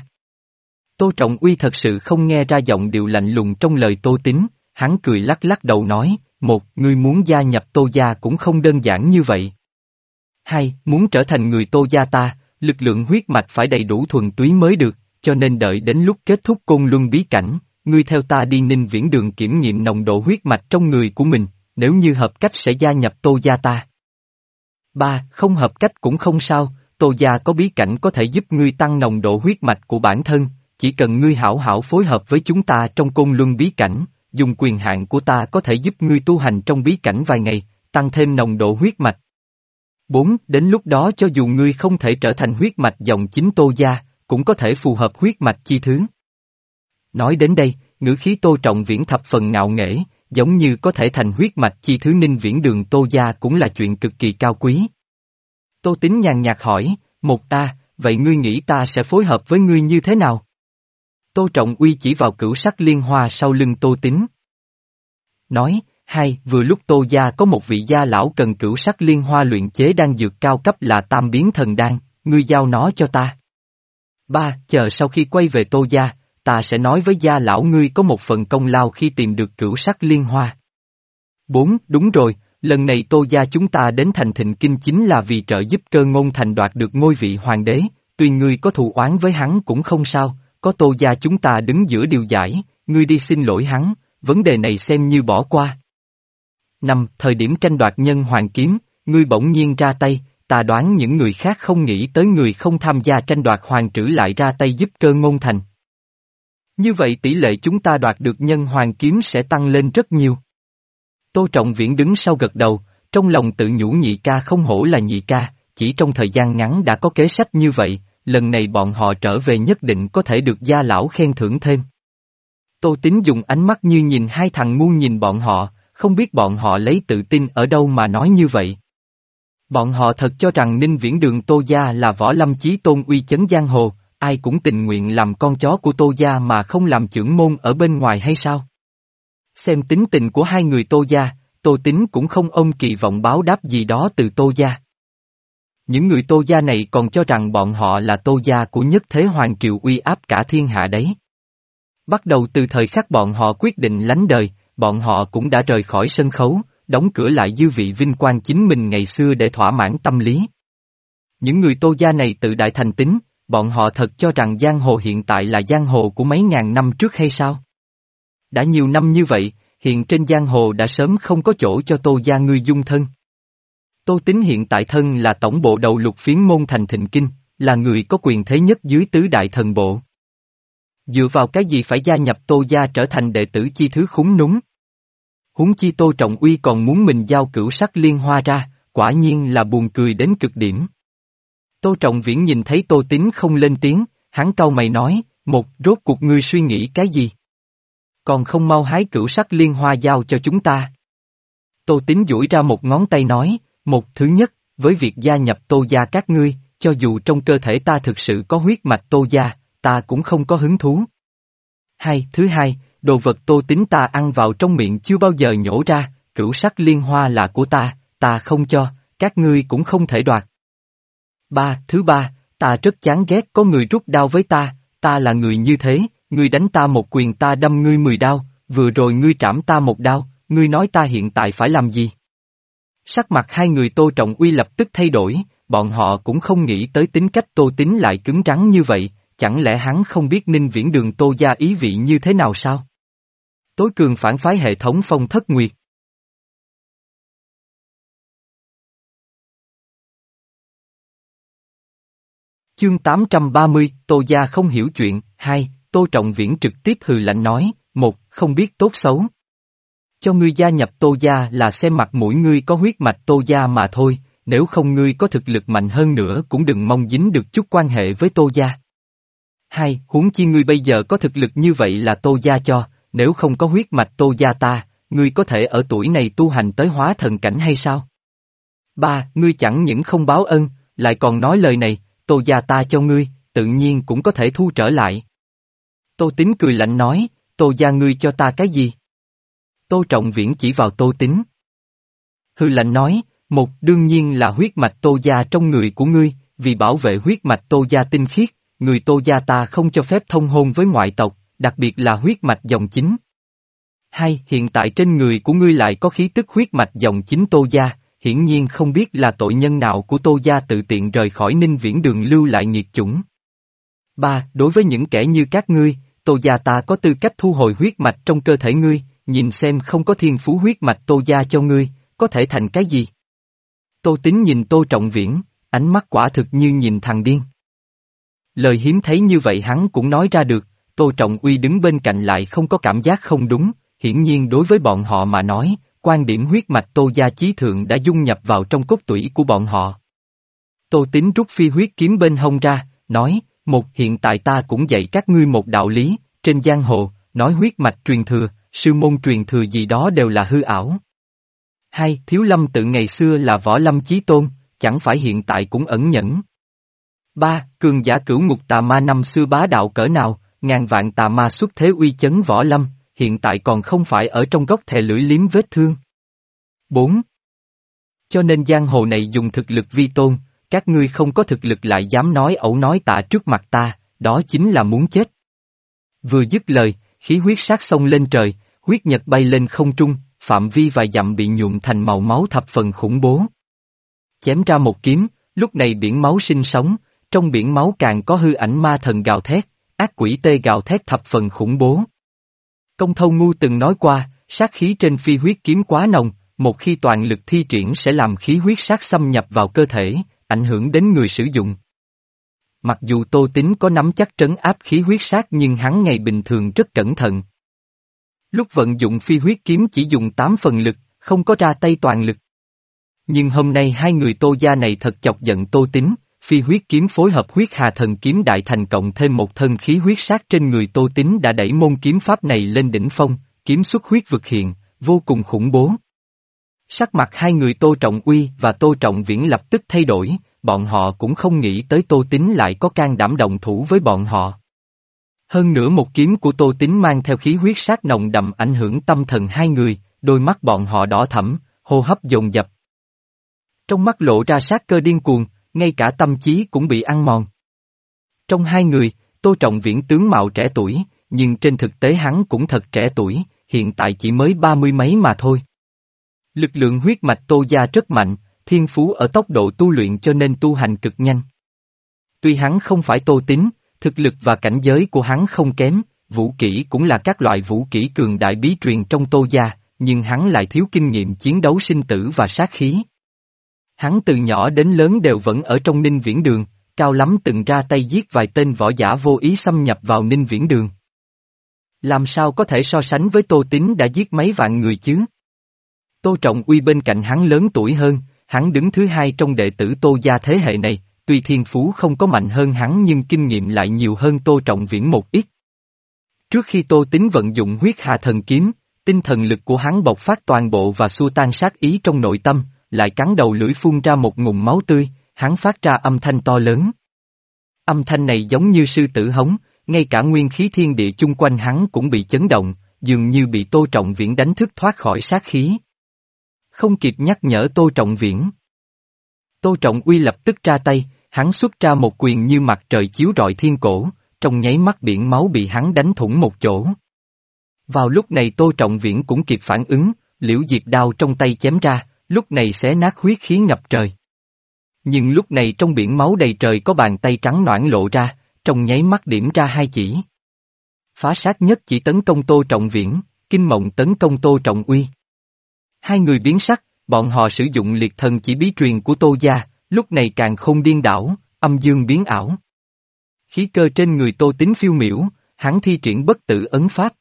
Tô Trọng Uy thật sự không nghe ra giọng điệu lạnh lùng trong lời Tô Tín, hắn cười lắc lắc đầu nói, một, ngươi muốn gia nhập Tô gia cũng không đơn giản như vậy. Hai, muốn trở thành người Tô gia ta, lực lượng huyết mạch phải đầy đủ thuần túy mới được, cho nên đợi đến lúc kết thúc côn luân bí cảnh, ngươi theo ta đi Ninh Viễn Đường kiểm nghiệm nồng độ huyết mạch trong người của mình, nếu như hợp cách sẽ gia nhập Tô gia ta. Ba, không hợp cách cũng không sao, Tô gia có bí cảnh có thể giúp ngươi tăng nồng độ huyết mạch của bản thân, chỉ cần ngươi hảo hảo phối hợp với chúng ta trong côn luân bí cảnh, dùng quyền hạn của ta có thể giúp ngươi tu hành trong bí cảnh vài ngày, tăng thêm nồng độ huyết mạch. Bốn, đến lúc đó cho dù ngươi không thể trở thành huyết mạch dòng chính Tô gia, cũng có thể phù hợp huyết mạch chi thứ. Nói đến đây, ngữ khí Tô Trọng Viễn thập phần ngạo nghễ, giống như có thể thành huyết mạch chi thứ Ninh Viễn Đường Tô gia cũng là chuyện cực kỳ cao quý. Tô Tín nhàn nhạt hỏi, một ta, vậy ngươi nghĩ ta sẽ phối hợp với ngươi như thế nào? Tô Trọng Uy chỉ vào cửu sắc liên hoa sau lưng Tô Tín. Nói, hai, vừa lúc Tô gia có một vị gia lão cần cửu sắc liên hoa luyện chế đan dược cao cấp là tam biến thần đan, ngươi giao nó cho ta. Ba, chờ sau khi quay về Tô gia, ta sẽ nói với gia lão ngươi có một phần công lao khi tìm được cửu sắc liên hoa. Bốn, đúng rồi, lần này Tô gia chúng ta đến thành Thịnh Kinh chính là vì trợ giúp Cơ Ngôn Thành đoạt được ngôi vị hoàng đế, tuy ngươi có thù oán với hắn cũng không sao, có Tô gia chúng ta đứng giữa điều giải, ngươi đi xin lỗi hắn, vấn đề này xem như bỏ qua. Năm, thời điểm tranh đoạt nhân hoàng kiếm, ngươi bỗng nhiên ra tay, ta đoán những người khác không nghĩ tới người không tham gia tranh đoạt hoàng trữ lại ra tay giúp Cơ Ngôn Thành. Như vậy tỷ lệ chúng ta đoạt được nhân hoàng kiếm sẽ tăng lên rất nhiều. Tô Trọng Viễn đứng sau gật đầu, trong lòng tự nhủ nhị ca không hổ là nhị ca, chỉ trong thời gian ngắn đã có kế sách như vậy, lần này bọn họ trở về nhất định có thể được gia lão khen thưởng thêm. Tô Tín dùng ánh mắt như nhìn hai thằng ngu nhìn bọn họ, không biết bọn họ lấy tự tin ở đâu mà nói như vậy. Bọn họ thật cho rằng Ninh Viễn Đường Tô gia là võ lâm chí tôn uy chấn giang hồ, ai cũng tình nguyện làm con chó của Tô gia mà không làm trưởng môn ở bên ngoài hay sao? Xem tính tình của hai người Tô gia, Tô Tín cũng không ôm kỳ vọng báo đáp gì đó từ Tô gia. Những người Tô gia này còn cho rằng bọn họ là Tô gia của nhất thế hoàng triều uy áp cả thiên hạ đấy. Bắt đầu từ thời khắc bọn họ quyết định lánh đời, bọn họ cũng đã rời khỏi sân khấu, đóng cửa lại dư vị vinh quang chính mình ngày xưa để thỏa mãn tâm lý. Những người Tô gia này tự đại thành tính, bọn họ thật cho rằng giang hồ hiện tại là giang hồ của mấy ngàn năm trước hay sao? Đã nhiều năm như vậy, hiện trên giang hồ đã sớm không có chỗ cho Tô gia ngươi dung thân. Tô Tín hiện tại thân là tổng bộ đầu lục phiến môn thành Thịnh Kinh, là người có quyền thế nhất dưới tứ đại thần bộ. Dựa vào cái gì phải gia nhập Tô gia trở thành đệ tử chi thứ khúng núng? Huống chi Tô Trọng Uy còn muốn mình giao cửu sắc liên hoa ra, quả nhiên là buồn cười đến cực điểm. Tô Trọng Viễn nhìn thấy Tô Tín không lên tiếng, hắn cau mày nói, một, rốt cuộc ngươi suy nghĩ cái gì? Còn không mau hái cửu sắc liên hoa giao cho chúng ta. Tô Tín duỗi ra một ngón tay nói, một, thứ nhất, với việc gia nhập Tô gia các ngươi, cho dù trong cơ thể ta thực sự có huyết mạch Tô gia, ta cũng không có hứng thú. Hai, thứ hai, đồ vật Tô Tín ta ăn vào trong miệng chưa bao giờ nhổ ra, cửu sắc liên hoa là của ta, ta không cho, các ngươi cũng không thể đoạt. Ba, thứ ba, ta rất chán ghét có người rút đao với ta, ta là người như thế, ngươi đánh ta một quyền ta đâm ngươi mười đao, vừa rồi ngươi trảm ta một đao, ngươi nói ta hiện tại phải làm gì? Sắc mặt hai người Tô Trọng Uy lập tức thay đổi, bọn họ cũng không nghĩ tới tính cách Tô Tín lại cứng rắn như vậy, chẳng lẽ hắn không biết Ninh Viễn Đường Tô gia ý vị như thế nào sao? Tối cường phản phái hệ thống Phong Thất Nguyệt. Chương tám trăm ba mươi, Tô gia không hiểu chuyện, hai, Tô Trọng Viễn trực tiếp hừ lạnh nói, một, không biết tốt xấu. Cho ngươi gia nhập Tô gia là xem mặt mũi ngươi có huyết mạch Tô gia mà thôi, nếu không ngươi có thực lực mạnh hơn nữa cũng đừng mong dính được chút quan hệ với Tô gia. Hai, huống chi ngươi bây giờ có thực lực như vậy là Tô gia cho, nếu không có huyết mạch Tô gia ta, ngươi có thể ở tuổi này tu hành tới hóa thần cảnh hay sao? Ba, ngươi chẳng những không báo ân, lại còn nói lời này, Tô gia ta cho ngươi, tự nhiên cũng có thể thu trở lại. Tô Tín cười lạnh nói, Tô gia ngươi cho ta cái gì? Tô Trọng Viễn chỉ vào Tô Tín. Hư lạnh nói, một đương nhiên là huyết mạch Tô gia trong người của ngươi, vì bảo vệ huyết mạch Tô gia tinh khiết, người Tô gia ta không cho phép thông hôn với ngoại tộc, đặc biệt là huyết mạch dòng chính. Hai, hiện tại trên người của ngươi lại có khí tức huyết mạch dòng chính Tô gia, hiển nhiên không biết là tội nhân nào của Tô gia tự tiện rời khỏi Ninh Viễn Đường lưu lại nghiệt chủng. Ba, đối với những kẻ như các ngươi, Tô gia ta có tư cách thu hồi huyết mạch trong cơ thể ngươi, nhìn xem không có thiên phú huyết mạch Tô gia cho ngươi, có thể thành cái gì? Tô Tín nhìn Tô Trọng Viễn, ánh mắt quả thực như nhìn thằng điên. Lời hiếm thấy như vậy hắn cũng nói ra được, Tô Trọng Uy đứng bên cạnh lại không có cảm giác không đúng, hiển nhiên đối với bọn họ mà nói, quan điểm huyết mạch Tô gia chí thượng đã dung nhập vào trong cốt tủy của bọn họ. Tô Tín rút phi huyết kiếm bên hông ra, nói, một hiện tại ta cũng dạy các ngươi một đạo lý, trên giang hồ, nói huyết mạch truyền thừa, sư môn truyền thừa gì đó đều là hư ảo. Hai, Thiếu Lâm tự ngày xưa là võ lâm chí tôn, chẳng phải hiện tại cũng ẩn nhẫn. Ba, cường giả cửu ngục tà ma năm xưa bá đạo cỡ nào, ngàn vạn tà ma xuất thế uy chấn võ lâm, hiện tại còn không phải ở trong góc thè lưỡi liếm vết thương. Bốn. Cho nên giang hồ này dùng thực lực vi tôn, các ngươi không có thực lực lại dám nói ẩu nói tả trước mặt ta, đó chính là muốn chết. Vừa dứt lời, khí huyết sát xông lên trời, huyết nhật bay lên không trung, phạm vi vài dặm bị nhuộm thành màu máu thập phần khủng bố. Chém ra một kiếm, lúc này biển máu sinh sóng, trong biển máu càng có hư ảnh ma thần gào thét, ác quỷ tê gào thét thập phần khủng bố. Công Thâu Ngu từng nói qua, sát khí trên phi huyết kiếm quá nồng, một khi toàn lực thi triển sẽ làm khí huyết sát xâm nhập vào cơ thể, ảnh hưởng đến người sử dụng. Mặc dù Tô Tín có nắm chắc trấn áp khí huyết sát nhưng hắn ngày bình thường rất cẩn thận. Lúc vận dụng phi huyết kiếm chỉ dùng tám phần lực, không có ra tay toàn lực. Nhưng hôm nay hai người Tô gia này thật chọc giận Tô Tín, phi huyết kiếm phối hợp huyết hà thần kiếm đại thành cộng thêm một thân khí huyết sát trên người Tô Tín đã đẩy môn kiếm pháp này lên đỉnh phong, kiếm xuất huyết vực hiện, vô cùng khủng bố. Sắc mặt hai người Tô Trọng Uy và Tô Trọng Viễn lập tức thay đổi, bọn họ cũng không nghĩ tới Tô Tín lại có can đảm động thủ với bọn họ. Hơn nữa một kiếm của Tô Tín mang theo khí huyết sát nồng đậm ảnh hưởng tâm thần hai người, đôi mắt bọn họ đỏ thẫm, hô hấp dồn dập. Trong mắt lộ ra sát cơ điên cuồng, ngay cả tâm trí cũng bị ăn mòn. Trong hai người, Tô Trọng Viễn tướng mạo trẻ tuổi, nhưng trên thực tế hắn cũng thật trẻ tuổi, hiện tại chỉ mới ba mươi mấy mà thôi. Lực lượng huyết mạch Tô gia rất mạnh, thiên phú ở tốc độ tu luyện cho nên tu hành cực nhanh. Tuy hắn không phải Tô Tín, thực lực và cảnh giới của hắn không kém, vũ kỹ cũng là các loại vũ kỹ cường đại bí truyền trong Tô gia, nhưng hắn lại thiếu kinh nghiệm chiến đấu sinh tử và sát khí. Hắn từ nhỏ đến lớn đều vẫn ở trong Ninh Viễn Đường, cao lắm từng ra tay giết vài tên võ giả vô ý xâm nhập vào Ninh Viễn Đường. Làm sao có thể so sánh với Tô Tín đã giết mấy vạn người chứ? Tô Trọng Uy bên cạnh hắn lớn tuổi hơn, hắn đứng thứ hai trong đệ tử Tô gia thế hệ này, tuy thiên phú không có mạnh hơn hắn nhưng kinh nghiệm lại nhiều hơn Tô Trọng Viễn một ít. Trước khi Tô Tín vận dụng huyết hà thần kiếm, tinh thần lực của hắn bộc phát toàn bộ và xua tan sát ý trong nội tâm, lại cắn đầu lưỡi phun ra một ngụm máu tươi, hắn phát ra âm thanh to lớn. Âm thanh này giống như sư tử hống, ngay cả nguyên khí thiên địa chung quanh hắn cũng bị chấn động, dường như bị Tô Trọng Viễn đánh thức thoát khỏi sát khí. Không kịp nhắc nhở Tô Trọng Viễn. Tô Trọng Uy lập tức ra tay, hắn xuất ra một quyền như mặt trời chiếu rọi thiên cổ, trong nháy mắt biển máu bị hắn đánh thủng một chỗ. Vào lúc này Tô Trọng Viễn cũng kịp phản ứng, liễu diệt đao trong tay chém ra, lúc này xé nát huyết khí ngập trời. Nhưng lúc này trong biển máu đầy trời có bàn tay trắng nõn lộ ra, trong nháy mắt điểm ra hai chỉ. Phá sát nhất chỉ tấn công Tô Trọng Viễn, kinh mộng tấn công Tô Trọng Uy. Hai người biến sắc, bọn họ sử dụng liệt thần chỉ bí truyền của Tô gia, lúc này càng không điên đảo, âm dương biến ảo. Khí cơ trên người Tô Tín phiêu miểu, hắn thi triển bất tử ấn pháp.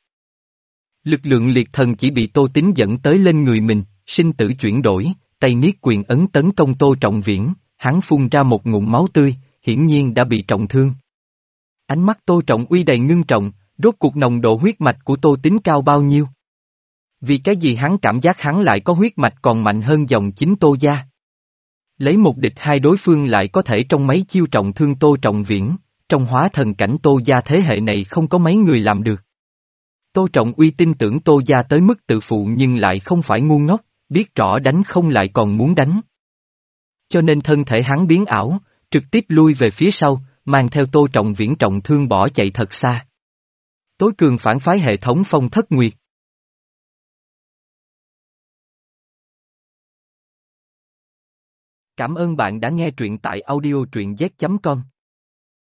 Lực lượng liệt thần chỉ bị Tô Tín dẫn tới lên người mình, sinh tử chuyển đổi, tay niết quyền ấn tấn công Tô Trọng Viễn, hắn phun ra một ngụm máu tươi, hiển nhiên đã bị trọng thương. Ánh mắt Tô Trọng Uy đầy ngưng trọng, rốt cuộc nồng độ huyết mạch của Tô Tín cao bao nhiêu? Vì cái gì hắn cảm giác hắn lại có huyết mạch còn mạnh hơn dòng chính Tô gia? Lấy một địch hai đối phương lại có thể trong mấy chiêu trọng thương Tô Trọng Viễn, trong hóa thần cảnh Tô gia thế hệ này không có mấy người làm được. Tô Trọng Uy tin tưởng Tô gia tới mức tự phụ nhưng lại không phải ngu ngốc, biết rõ đánh không lại còn muốn đánh. Cho nên thân thể hắn biến ảo, trực tiếp lui về phía sau, mang theo Tô Trọng Viễn trọng thương bỏ chạy thật xa. Tối cường phản phái hệ thống Phong Thất Nguyệt. Cảm ơn bạn đã nghe truyện tại audio truyện z chấm com.